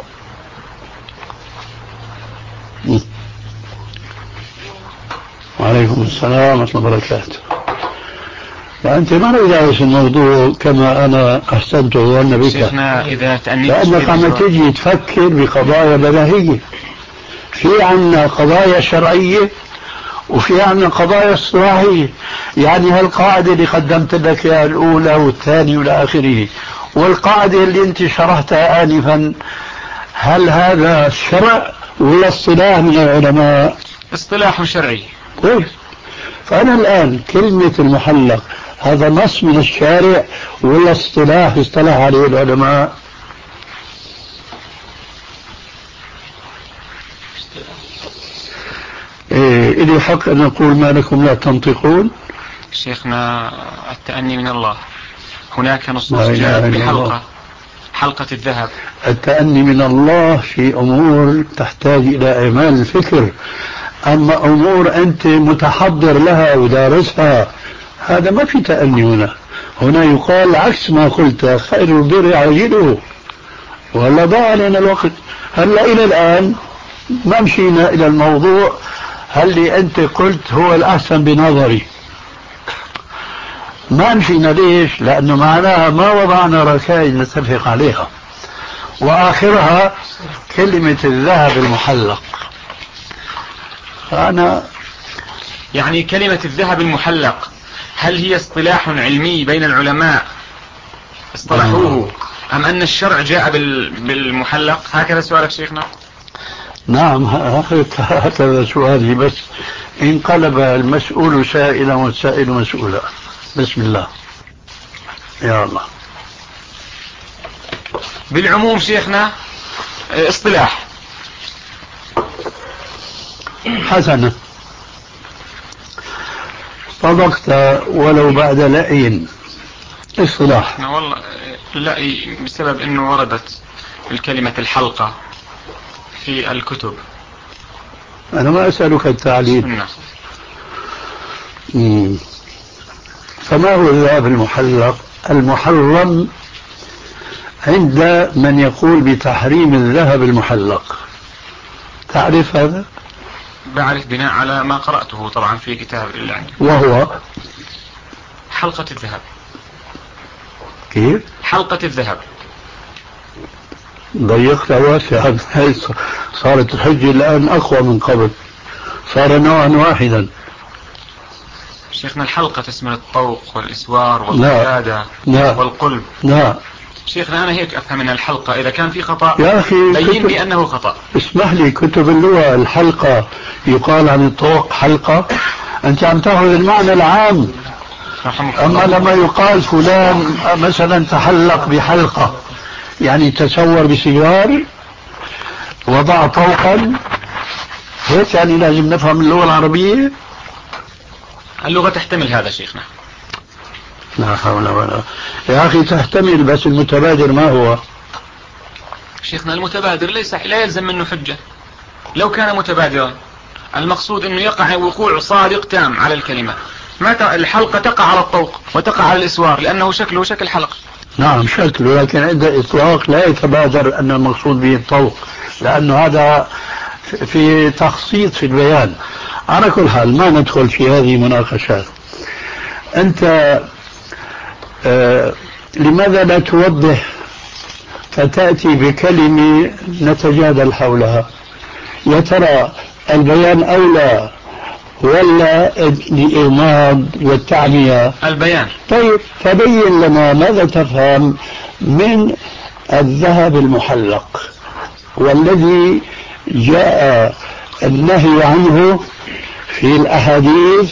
وعليكم السلام ورحمة الله وبركاته. فأنت ما ندرس الموضوع كما أنا أحسنت وأنا بك. شيخنا إذا تأنيت لأنك عم تجي تفكر بقضايا بديهية. في عنا قضايا شرعية وفي عنا قضايا اصطلاحية. يعني هالقاعدة اللي قدمت لك يا الأولى والثانية والى آخره، والقاعدة اللي أنت شرحتها آنفا، هل هذا شرع ولا اصطلاح من العلماء؟ اصطلاح شرعي. كويس. فأنا الآن كلمة المحلق هذا نص من الشارع ولا اصطلاح اصطلح عليه العلماء؟ إيه إلي حق أن أقول ما لكم لا تنطقون؟ شيخنا التأني من الله. هناك نصوص جاءت بحلقة حلقة الذهب. التأني من الله في أمور تحتاج إلى إعمال الفكر، أما أمور أنت متحضر لها ودارسها هذا ما في تأني هنا. هنا يقال عكس ما قلت، خير البر عاجله ولا ضاع علينا الوقت. هلا إلى الآن ما مشينا إلى الموضوع هل أنت قلت هو الأحسن بنظري. ما مشينا ليش؟ لأنه معناها ما وضعنا ركائز نتفق عليها، وآخرها كلمة الذهب المحلق. أنا يعني كلمة الذهب المحلق هل هي اصطلاح علمي بين العلماء اصطلحوه أم أن الشرع جاء بالمحلق؟ هكذا سؤالك شيخنا؟ نعم هكذا سؤالي، بس انقلب المسؤول سائلا والسائل مسؤولا. بسم الله يا الله. بالعموم شيخنا اصطلاح. حسنا صدقت ولو بعد لأي اصطلاح. والله لأي بسبب انه وردت الكلمة الحلقة في الكتب. انا ما اسألك التعليل. مم. فما هو الذهب المحلق؟ المحرم عند من يقول بتحريم الذهب المحلق. تعرف هذا؟ بعرف بناء على ما قرأته طبعا في كتاب الله. وهو حلقة الذهب. كيف؟ حلقة الذهب. ضيقت واسعا. صارت الحجة الآن أقوى من قبل، صار نوعا واحدا. شيخنا الحلقة تشمل الطوق والإسوار والقيادة والقلب. لا شيخنا أنا هيك أفهم من الحلقة إذا كان في خطأ يا أخي بين بأنه خطأ. اسمح لي، كتب اللغة الحلقة يقال عن الطوق حلقة، أنت عم تأخذ المعنى العام. أما لما يقال فلان مثلا تحلق بحلقة يعني تسور بسيار وضع طوقا، هيك يعني لازم نفهم اللغة العربية. اللغة تحتمل هذا شيخنا. لا حول ولا. يا أخي تحتمل، بس المتبادر ما هو؟ شيخنا المتبادر ليس لا يلزم منه حجة. لو كان متبادرا المقصود انه يقع وقوع صادق تام على الكلمة، ما الحلقة تقع على الطوق وتقع على الإسوار لأنه شكله شكل حلقة. نعم شكله، لكن عند إطلاق لا يتبادر أن المقصود به الطوق، لأنه هذا في تخصيص في البيان. على كل حال ما ندخل في هذه مناقشات. أنت آه لماذا لا توضح فتأتي بكلمة نتجادل حولها؟ يا ترى البيان أولى ولا الإغماض والتعمية؟ البيان. طيب تبين لنا ماذا تفهم من الذهب المحلق والذي جاء النهي عنه في الأحاديث،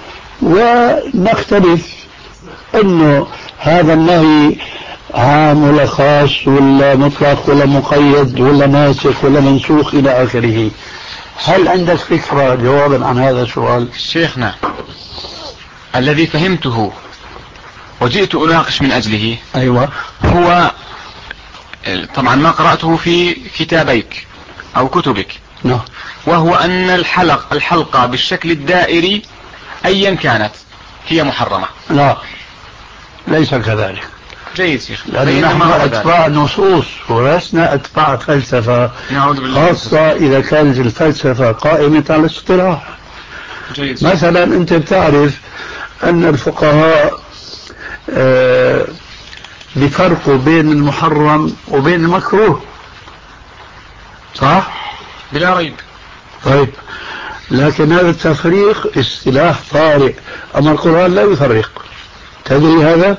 ونختلف أنه هذا النهي عام ولا خاص ولا مطلق ولا مقيد ولا ناسخ ولا منسوخ إلى آخره. هل عندك فكرة جوابا عن هذا السؤال؟ شيخنا الذي فهمته وجئت أناقش من أجله أيوة هو طبعا ما قرأته في كتابيك أو كتبك. نعم. وهو أن الحلق الحلقة بالشكل الدائري أيا كانت هي محرمة. لا ليس كذلك. جيد شيخ. لأن نحن أتباع نصوص ولسنا أتباع فلسفة، خاصة إذا كانت الفلسفة قائمة على الاصطلاح. جيد. مثلا أنت بتعرف أن الفقهاء آه بفرقوا بين المحرم وبين المكروه، صح؟ بلا ريب. طيب لكن هذا التفريق اصطلاح طارئ، أما القرآن لا يفرق. تدري هذا؟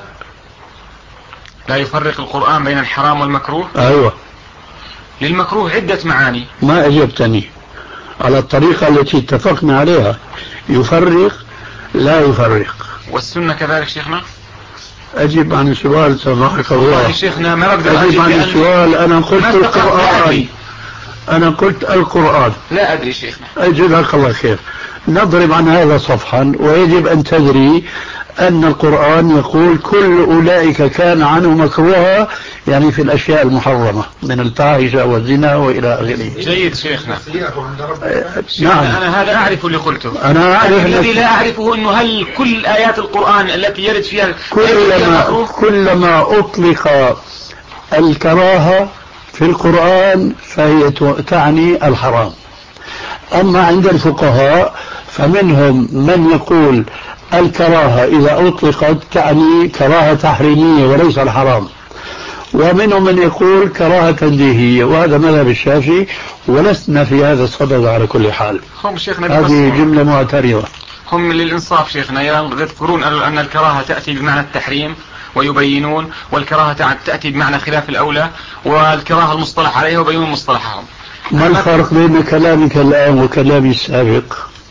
لا يفرق القرآن بين الحرام والمكروه؟ أيوة. للمكروه عدة معاني. ما أجبتني على الطريقة التي اتفقنا عليها. يفرق لا يفرق. والسنة كذلك شيخنا؟ أجب عن السؤال تبارك الله. شيخنا ما أقدر أجب عن السؤال. أنا قلت القرآن. أنا قلت القرآن. لا أدري شيخنا. جزاك الله خير. نضرب عن هذا صفحا، ويجب أن تدري أن القرآن يقول كل أولئك كان عنه مكروها، يعني في الأشياء المحرمة من الفاحشة والزنا وإلى آخره. جيد شيخنا. نعم. أنا هذا أعرف اللي قلته. أنا أعرف. الذي لا أعرفه أنه هل كل آيات القرآن التي يرد فيها كلما, كلما أطلق الكراهة في القرآن فهي تعني الحرام. أما عند الفقهاء فمنهم من يقول الكراهة إذا أطلقت تعني كراهة تحريمية وليس الحرام، ومنهم من يقول كراهة تنزيهية، وهذا مذهب الشافعي، ولسنا في هذا الصدد على كل حال. هم شيخنا هذه جملة معترضة. هم للإنصاف شيخنا يذكرون أن الكراهة تأتي بمعنى التحريم ويبينون، والكراهة تأتي بمعنى خلاف الأولى، والكراهة المصطلح عليها وبينون مصطلحهم. ما الفرق بين كلامك الآن وكلامي السابق؟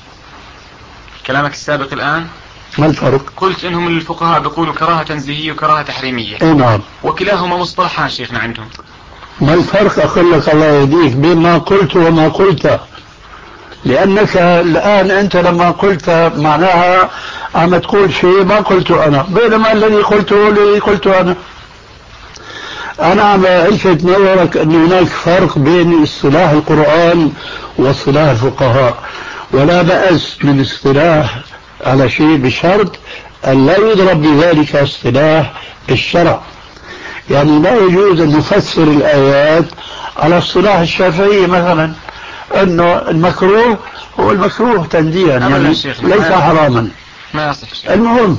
كلامك السابق الآن ما الفرق؟ قلت إنهم الفقهاء بيقولوا كراهة تنزيهية وكراهة تحريمية. اي نعم. وكلاهما مصطلحان شيخنا عندهم. ما الفرق أقول لك الله يهديك بين ما قلت وما قلت؟ لأنك الآن أنت لما قلت معناها عم تقول شيء ما قلته أنا، بينما الذي قلته الذي قلته أنا. أنا عم ألفت نظرك أن هناك فرق بين اصطلاح القرآن واصطلاح الفقهاء، ولا بأس من اصطلاح على شيء بشرط أن لا يضرب بذلك اصطلاح الشرع. يعني لا يجوز أن نفسر الآيات على اصطلاح الشافعي مثلا أنه المكروه هو المكروه تنزيها، يعني ليس حراما. ما يصح. المهم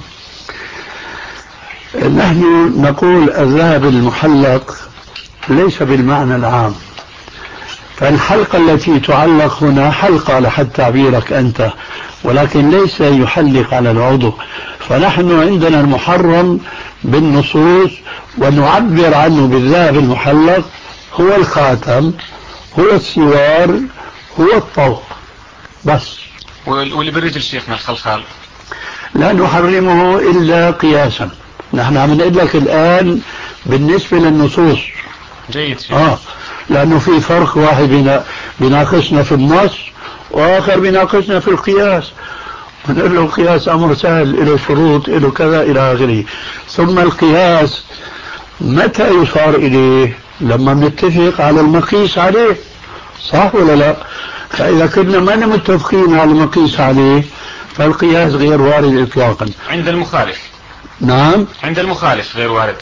نحن نقول الذهب المحلق ليس بالمعنى العام، فالحلقة التي تعلق هنا حلقة على حد تعبيرك أنت، ولكن ليس يحلق على العضو. فنحن عندنا المحرم بالنصوص ونعبر عنه بالذهب المحلق هو الخاتم، هو السوار، هو الطوق بس. واللي بالرجل شيخنا الخلخال لا نحرمه إلا قياسا. نحن عم نقول لك الآن بالنسبة للنصوص. جيد شيخ. آه لأنه في فرق واحد بيناقشنا في النص وآخر بيناقشنا في القياس. نقول له القياس أمر سهل، له شروط، له كذا إلى آخره. ثم القياس متى يصار إليه؟ لما نتفق على المقيس عليه، صح ولا لا؟ فإذا كنا ما متفقين على المقيس عليه فالقياس غير وارد إطلاقا. عند المخالف. نعم، عند المخالف غير وارد.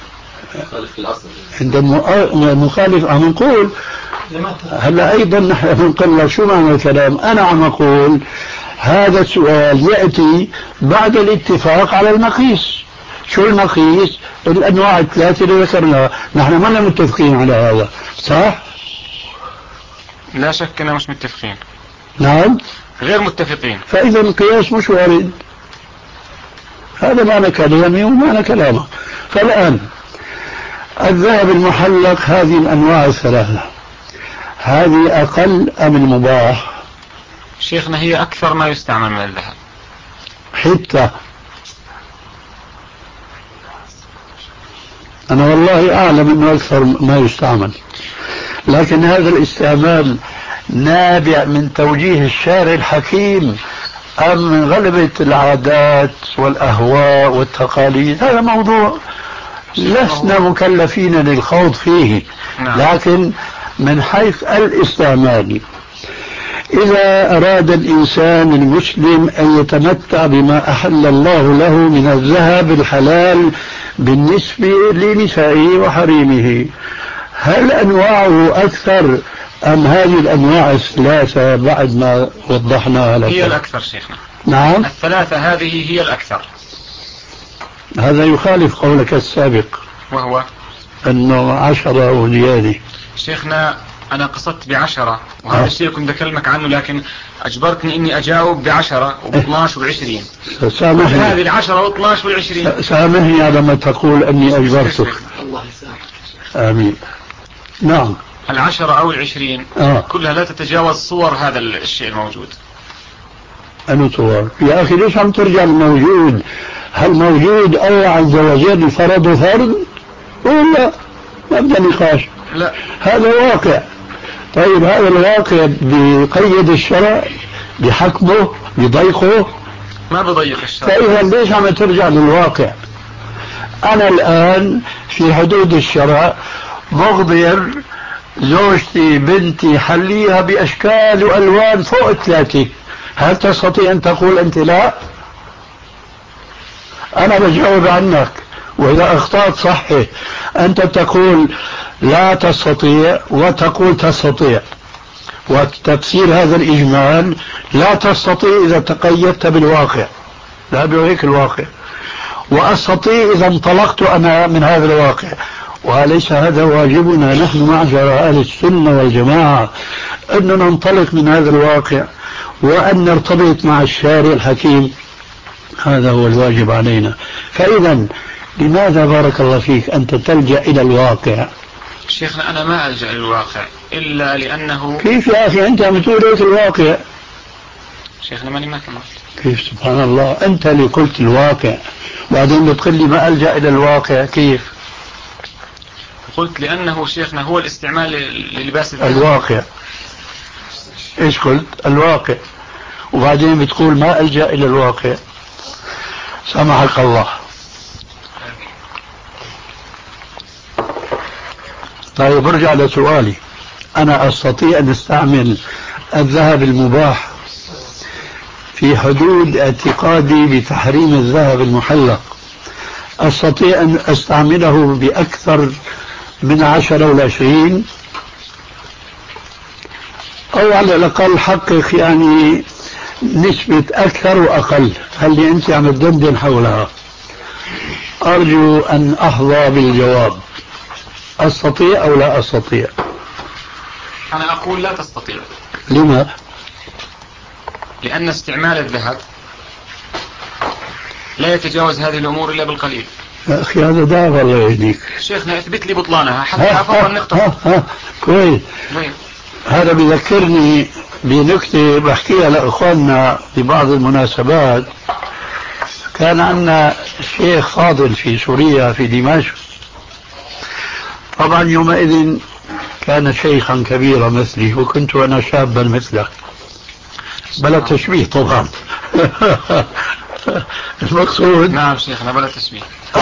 عند المخالف عم نقول هلا أيضا نحن بنقول شو معنى الكلام. أنا عم أقول هذا السؤال يأتي بعد الاتفاق على المقيس. شو المقيس؟ الأنواع الثلاثة اللي ذكرناها، نحن ما متفقين على هذا، صح؟ لا شك أننا مش متفقين. نعم، غير متفقين. فإذا القياس مش وارد. هذا معنى كلامي ومعنى كلامه. فالآن الذهب المحلق هذه الأنواع الثلاثة، هذه أقل أم المباح؟ شيخنا هي أكثر ما يستعمل من الذهب. حتى أنا والله أعلم أنه أكثر ما يستعمل، لكن هذا الاستعمال نابع من توجيه الشارع الحكيم أم من غلبة العادات والأهواء والتقاليد؟ هذا موضوع لسنا مكلفين للخوض فيه. لكن من حيث الاستعمال، إذا أراد الإنسان المسلم أن يتمتع بما أحل الله له من الذهب الحلال بالنسبة لنسائه وحريمه، هل أنواعه أكثر أم هذه الأنواع الثلاثة بعد ما وضحناها لك؟ هي الأكثر شيخنا. نعم، الثلاثة هذه هي الأكثر. هذا يخالف قولك السابق وهو أنه عشرة وزيادة. شيخنا أنا قصدت بعشرة، وهذا الشيء كنت أكلمك عنه، لكن أجبرتني إني أجاوب بعشرة وباثناش وبعشرين. سامحني، هذه العشرة واثناش والعشرين. سامحني على ما تقول أني أجبرتك. الله يسامحك. آمين. نعم، العشرة أو العشرين آه. كلها لا تتجاوز صور هذا الشيء الموجود. أنو صور؟ يا أخي ليش عم ترجع الموجود؟ هل موجود الله عز وجل فرض فرض ولا ما بدنا نقاش؟ لا، هذا واقع. طيب هذا الواقع بقيد الشرع، بحكمه، بضيقه؟ ما بضيق الشرع. فإذا ليش عم ترجع للواقع؟ أنا الآن في حدود الشرع مخبر زوجتي بنتي حليها بأشكال وألوان فوق ثلاثة، هل تستطيع أن تقول أنت لا؟ أنا بجاوب عنك، وإذا أخطأت صحي. أنت تقول لا تستطيع وتقول تستطيع، وتفسير هذا الإجمال لا تستطيع إذا تقيدت بالواقع، لا بهيك الواقع، وأستطيع إذا انطلقت أنا من هذا الواقع. وليس هذا واجبنا نحن معشر أهل السنة والجماعة، أن ننطلق من هذا الواقع وأن نرتبط مع الشارع الحكيم. هذا هو الواجب علينا. فإذا لماذا بارك الله فيك أنت تلجأ إلى الواقع؟ شيخنا أنا ما ألجأ إلى الواقع إلا لأنه. كيف يا أخي أنت عم تقول ليك الواقع؟ شيخنا ماني ما كملت. كيف؟ سبحان الله، أنت اللي قلت الواقع بعدين بتقول لي ما ألجأ إلى الواقع. كيف؟ قلت لأنه شيخنا هو الاستعمال للباس الذهب. الواقع. إيش قلت؟ الواقع. وبعدين بتقول ما ألجأ إلى الواقع. سامحك الله. طيب ارجع لسؤالي. أنا أستطيع أن أستعمل الذهب المباح في حدود اعتقادي بتحريم الذهب المحلق، أستطيع أن أستعمله بأكثر من عشرة ولا عشرين، أو على الأقل حقق يعني نسبة أكثر وأقل. هل لي أنت عم تدندن حولها؟ أرجو أن أحظى بالجواب. أستطيع أو لا أستطيع؟ أنا أقول لا تستطيع. لما؟ لأن استعمال الذهب لا يتجاوز هذه الأمور إلا بالقليل. يا أخي هذا دعوة الله يهديك. شيخنا اثبت لي بطلانها حتى أفضل نقطة. كويس. هذا بذكرني بنكتة بحكيها لأخواننا ببعض المناسبات. كان عندنا شيخ فاضل في سوريا في دمشق، طبعا يومئذ كان شيخا كبيرا مثلي وكنت أنا شابا مثله، بلا تشبيه طبعا. المقصود. نعم شيخنا بلا تشبيه.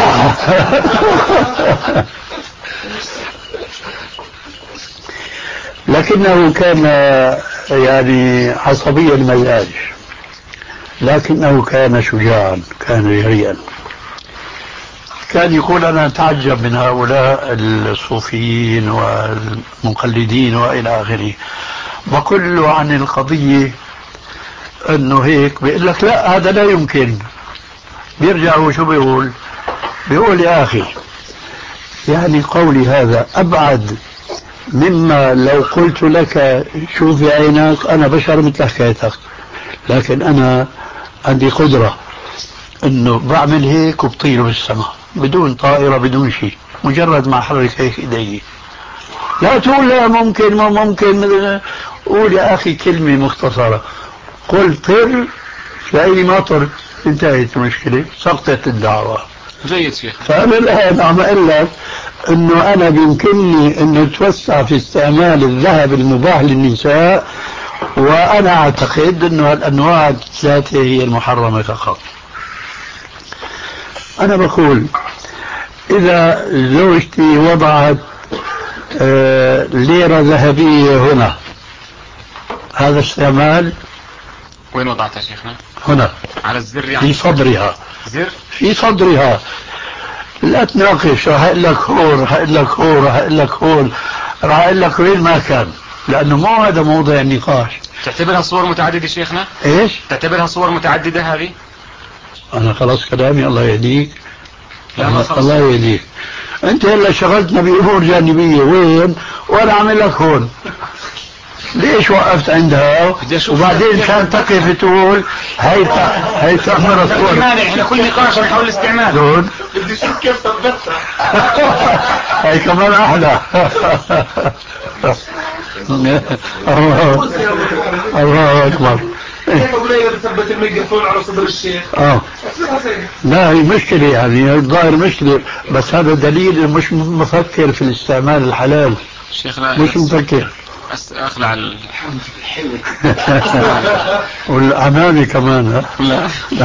لكنه كان يعني عصبي المزاج، لكنه كان شجاعا، كان جريئا. كان يقول أنا أتعجب من هؤلاء الصوفيين والمقلدين وإلى آخره. بقول له عن القضية أنه هيك، بيقول لك لا هذا لا يمكن. بيرجع وشو بيقول؟ بيقول يا أخي يعني قولي هذا أبعد مما لو قلت لك شوف بعينك أنا بشر مثل حكايتك، لكن أنا عندي قدرة أنه بعمل هيك وبطير بالسماء بدون طائرة بدون شيء، مجرد ما أحرك هيك إيدي. لا تقول لا ممكن ما ممكن، قول يا أخي كلمة مختصرة، قل طر تلاقيني ما طرت، انتهت المشكلة، سقطت الدعوة. جيد شيخ. فأنا الآن عم أقول لك أنه أنا بيمكنني أنه أتوسع في استعمال الذهب المباح للنساء، وأنا أعتقد أنه الأنواع الثلاثة هي المحرمة فقط. أنا بقول إذا زوجتي وضعت آه ليرة ذهبية هنا، هذا استعمال. وين وضعتها شيخنا؟ هنا على الزر يعني؟ في صدرها. زر؟ في صدرها. لا تناقش، راح اقول لك هون، راح اقول لك هون، راح اقول لك هون، راح اقول لك وين ما كان، لانه مو هذا موضوع النقاش. تعتبرها صور متعددة شيخنا؟ ايش؟ تعتبرها صور متعددة هذه؟ انا خلاص كلامي الله يهديك. الله, الله يهديك. انت هلا شغلتنا بامور جانبيه وين، وانا عامل لك هون. ليش وقفت عندها وبعدين كان تقف تقول هي هي تعمل الصور؟ احنا كل نقاش نحاول الاستعمال. دون بدي اشوف كيف ثبتها. هي كمان احلى. الله اكبر. كيف اقول لك بثبت الميجافون على صدر الشيخ؟ اه لا هي مشكلة، يعني الظاهر مشكلة، بس هذا دليل مش مفكر في الاستعمال الحلال. شيخنا مش مفكر. اخلع الحلو. والامامي كمان. لا.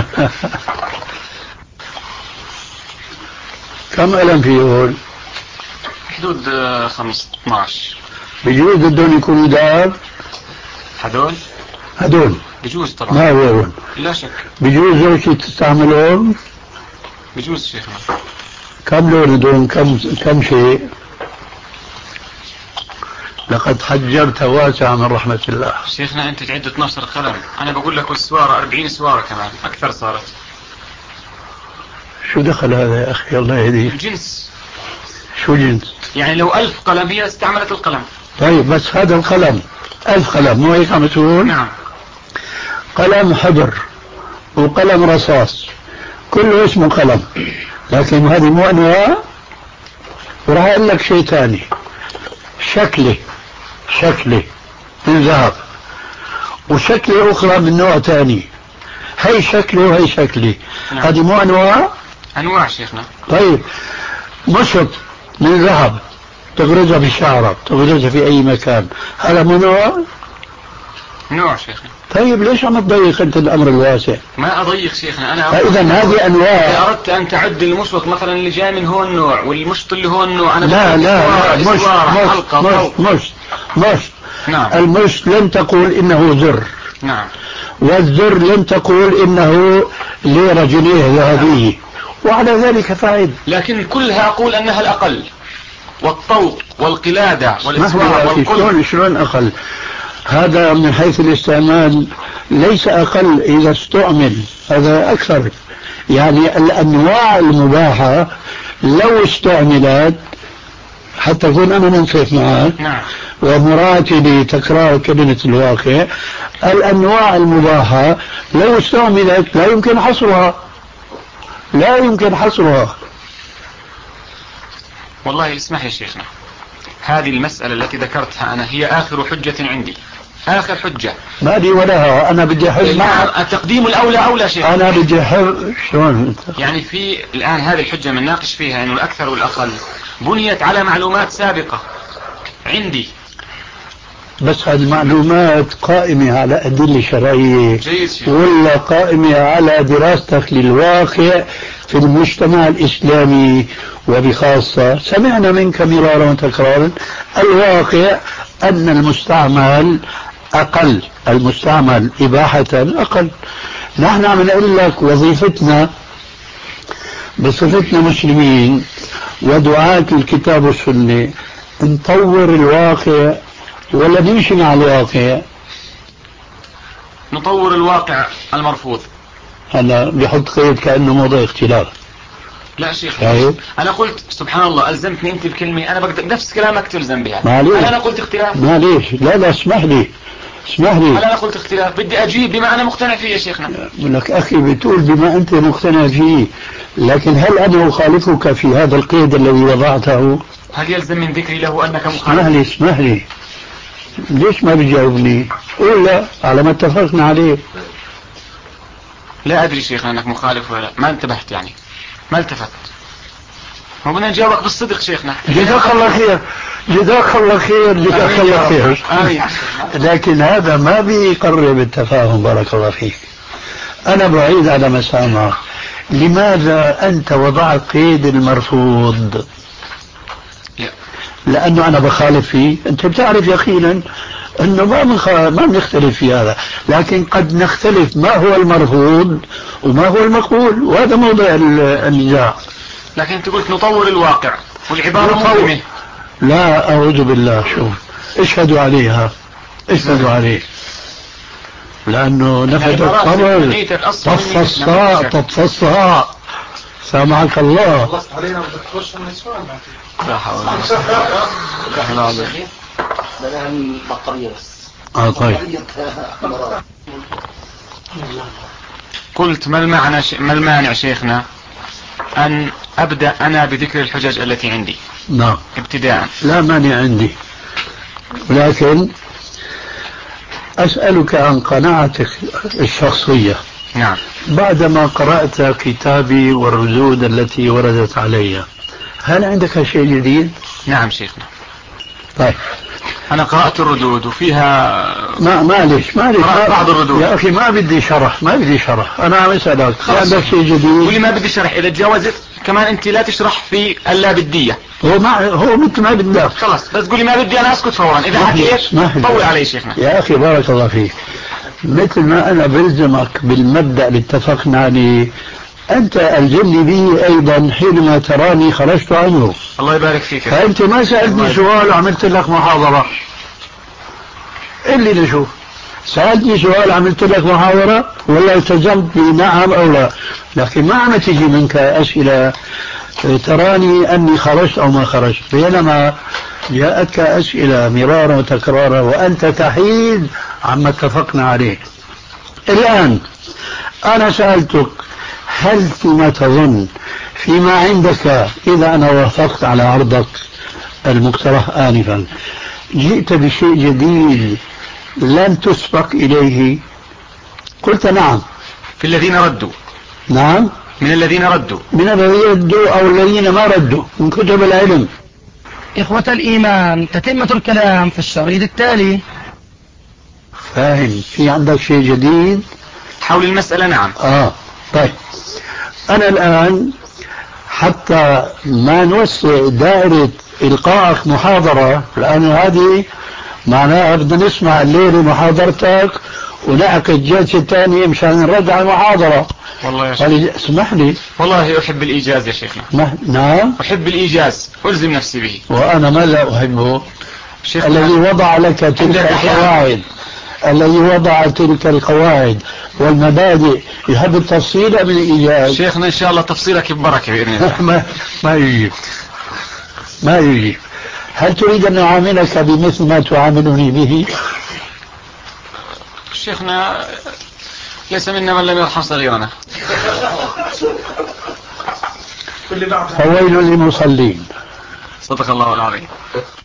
كم قلم فيه هون؟ حدود خمسة اثناشر. بجوز بدهم يكونوا دهب؟ هدول؟ هدول بجوز طبعا. ما غيرهم. لا شك. بجوز زوجتي تستعملهم؟ بجوز شيخنا. كم لون هدول؟ كم كم شيء؟ لقد حجرت واسعة من رحمة الله. شيخنا انت تعد اثني عشر قلم، انا بقول لك السوارة أربعين سوارة كمان اكثر صارت. شو دخل هذا يا اخي الله يهديك؟ الجنس. شو جنس؟ يعني لو ألف قلم هي استعملت القلم. طيب بس هذا القلم ألف قلم مو هيك عم تقول؟ نعم. قلم حبر وقلم رصاص كله اسمه قلم، لكن هذه مو انواع. وراح اقول لك شيء ثاني، شكله شكله من ذهب وشكله اخرى من نوع ثاني، هي شكله وهي شكله. نعم. هذه مو انواع؟ انواع شيخنا. طيب مشط من ذهب تغرزها في شعرك، تغرزها في اي مكان، هذا مو نوع؟ نوع شيخنا. طيب ليش عم تضيق انت الامر الواسع؟ ما اضيق شيخنا، انا فاذا هذه انواع. اذا اردت ان تعد المشط مثلا اللي جاي من هون نوع والمشط اللي هون نوع، انا لا لا لا مش مش مش مش نعم. المشط لم تقول انه زر. نعم. والزر لم تقول انه ليرة جنيه ذهبية، وعلى ذلك فاعل. لكن كلها اقول انها الاقل، والطوق والقلادة والاسوار والقلب. شلون شلون اقل؟ هذا من حيث الاستعمال ليس أقل إذا استعمل، هذا أكثر. يعني الأنواع المباحة لو استعملت، حتى أكون أنا منصف معك. نعم. ومراتي لتكرار كلمة الواقع، الأنواع المباحة لو استعملت لا يمكن حصرها، لا يمكن حصرها. والله اسمح يا شيخنا، هذه المسألة التي ذكرتها أنا هي آخر حجة عندي، آخر حجة. ما لي ولها، أنا بدي أحل. نعم التقديم الأولى أولى شيخ. أنا بدي أحل. شلون يعني في الآن هذه الحجة من ناقش فيها إنه الأكثر والأقل بنيت على معلومات سابقة عندي. بس هالمعلومات قائمة على أدلة شرعية ولا قائمة على دراستك للواقع في المجتمع الإسلامي وبخاصة؟ سمعنا منك مرارا وتكرارا الواقع أن المستعمل أقل، المستعمل إباحة أقل. نحن عم نقول لك وظيفتنا بصفتنا مسلمين ودعاة الكتاب والسنة نطور الواقع ولا نمشي مع الواقع؟ نطور الواقع المرفوض. هلا بيحط قيد كأنه موضوع اختلاف. لا شيخ طيب. أنا قلت سبحان الله ألزمتني أنت بكلمة أنا بقدر نفس كلامك تلزم بها. معليش. هل أنا قلت اختلاف؟ معليش لا لا اسمح لي اسمح لي. هل أنا قلت اختلاف؟ بدي أجيب بما أنا مقتنع فيه يا شيخنا. لك أخي بتقول بما أنت مقتنع فيه، لكن هل أنا أخالفك في هذا القيد الذي وضعته؟ هل يلزم من ذكري له أنك مخالف؟ اسمح لي اسمح لي ليش ما بيجاوبني؟ قول لا على ما اتفقنا عليه. لا أدري شيخنا أنك مخالف ولا ما انتبهت، يعني ما التفت. هو بدنا نجاوبك بالصدق شيخنا. جزاك الله خير جزاك الله خير جزاك الله خير. لكن هذا ما بيقرب التفاهم. بارك الله فيك. أنا بعيد على مسامع. لماذا أنت وضعت قيد المرفوض؟ لا. لأنه أنا بخالف فيه. أنت بتعرف يقينا أنه ما منخ... ما بنختلف في هذا، لكن قد نختلف ما هو المرفوض وما هو المقبول، وهذا موضوع النزاع. لكن أنت قلت نطور الواقع والعبارة مهمة. لا أعوذ بالله. شوف اشهدوا عليها اشهدوا عليه، لأنه نفذ الخبر طف الصاع طف الصاع. سامعك الله. خلصت علينا بدك تخش من السؤال. لا حول ولا قوة. ده البطارية بس. اه طيب. قلت ما المعنى ش... ما المانع شيخنا أن أبدأ أنا بذكر الحجج التي عندي؟ نعم ابتداء. لا مانع عندي، لكن أسألك عن قناعتك الشخصية. نعم. بعدما قرأت كتابي والردود التي وردت علي، هل عندك شيء جديد؟ نعم شيخنا. طيب أنا قرأت الردود وفيها ما معلش معلش بعض الردود. يا أخي ما بدي شرح ما بدي شرح. أنا عم أسألك عندك شيء جديد؟ واللي ما بدي شرح إذا تجاوزت كمان أنت لا تشرح في اللابدية. هو ما هو مثل ما بدك. خلاص بس قولي ما بدي أنا أسكت فورا. إذا حكيت طول علي شيخنا. يا أخي بارك الله فيك. مثل ما أنا بلزمك بالمبدأ اللي اتفقنا عليه، أنت ألزمني به أيضا حينما تراني خرجت عنه. الله يبارك فيك. فأنت ما سألتني سؤال وعملت لك محاضرة. اللي نشوف سألتني سؤال عملت لك محاضرة ولا التزمت بنعم أو لا، لكن ما عم تجي منك أسئلة تراني أني خرجت أو ما خرجت، بينما جاءتك أسئلة مرارا وتكرارا وأنت تحيد عما اتفقنا عليه. الآن أنا سألتك هل فيما تظن فيما عندك إذا أنا وافقت على عرضك المقترح آنفا جئت بشيء جديد لن تسبق إليه؟ قلت نعم. في الذين ردوا. نعم من الذين ردوا. من الذين ردوا أو الذين ما ردوا من كتب العلم. إخوة الإيمان تتمة الكلام في الشريط التالي. فاهم؟ في عندك شيء جديد حول المسألة؟ نعم. آه طيب أنا الآن حتى ما نوسع دائرة إلقائك محاضرة، لأن هذه معناها بدنا نسمع الليلة محاضرتك ونعقد جلسة ثانية مشان نرد على المحاضرة. والله يا شيخ اسمح لي. والله أحب الإيجاز يا شيخنا. نعم أحب الإيجاز ألزم نفسي به. وأنا ما لا أحبه. الذي وضع لك تلك القواعد الذي وضع تلك القواعد والمبادئ يحب التفصيل من الإيجاز. شيخنا إن شاء الله تفصيلك ببركة بإذن الله. ما ما يجيب ما يجيب. هل تريد أن أعاملك بمثل ما تعاملني به؟ شيخنا ليس منا من لم يرحم صغيرنا. فويل للمصلين. صدق الله العظيم.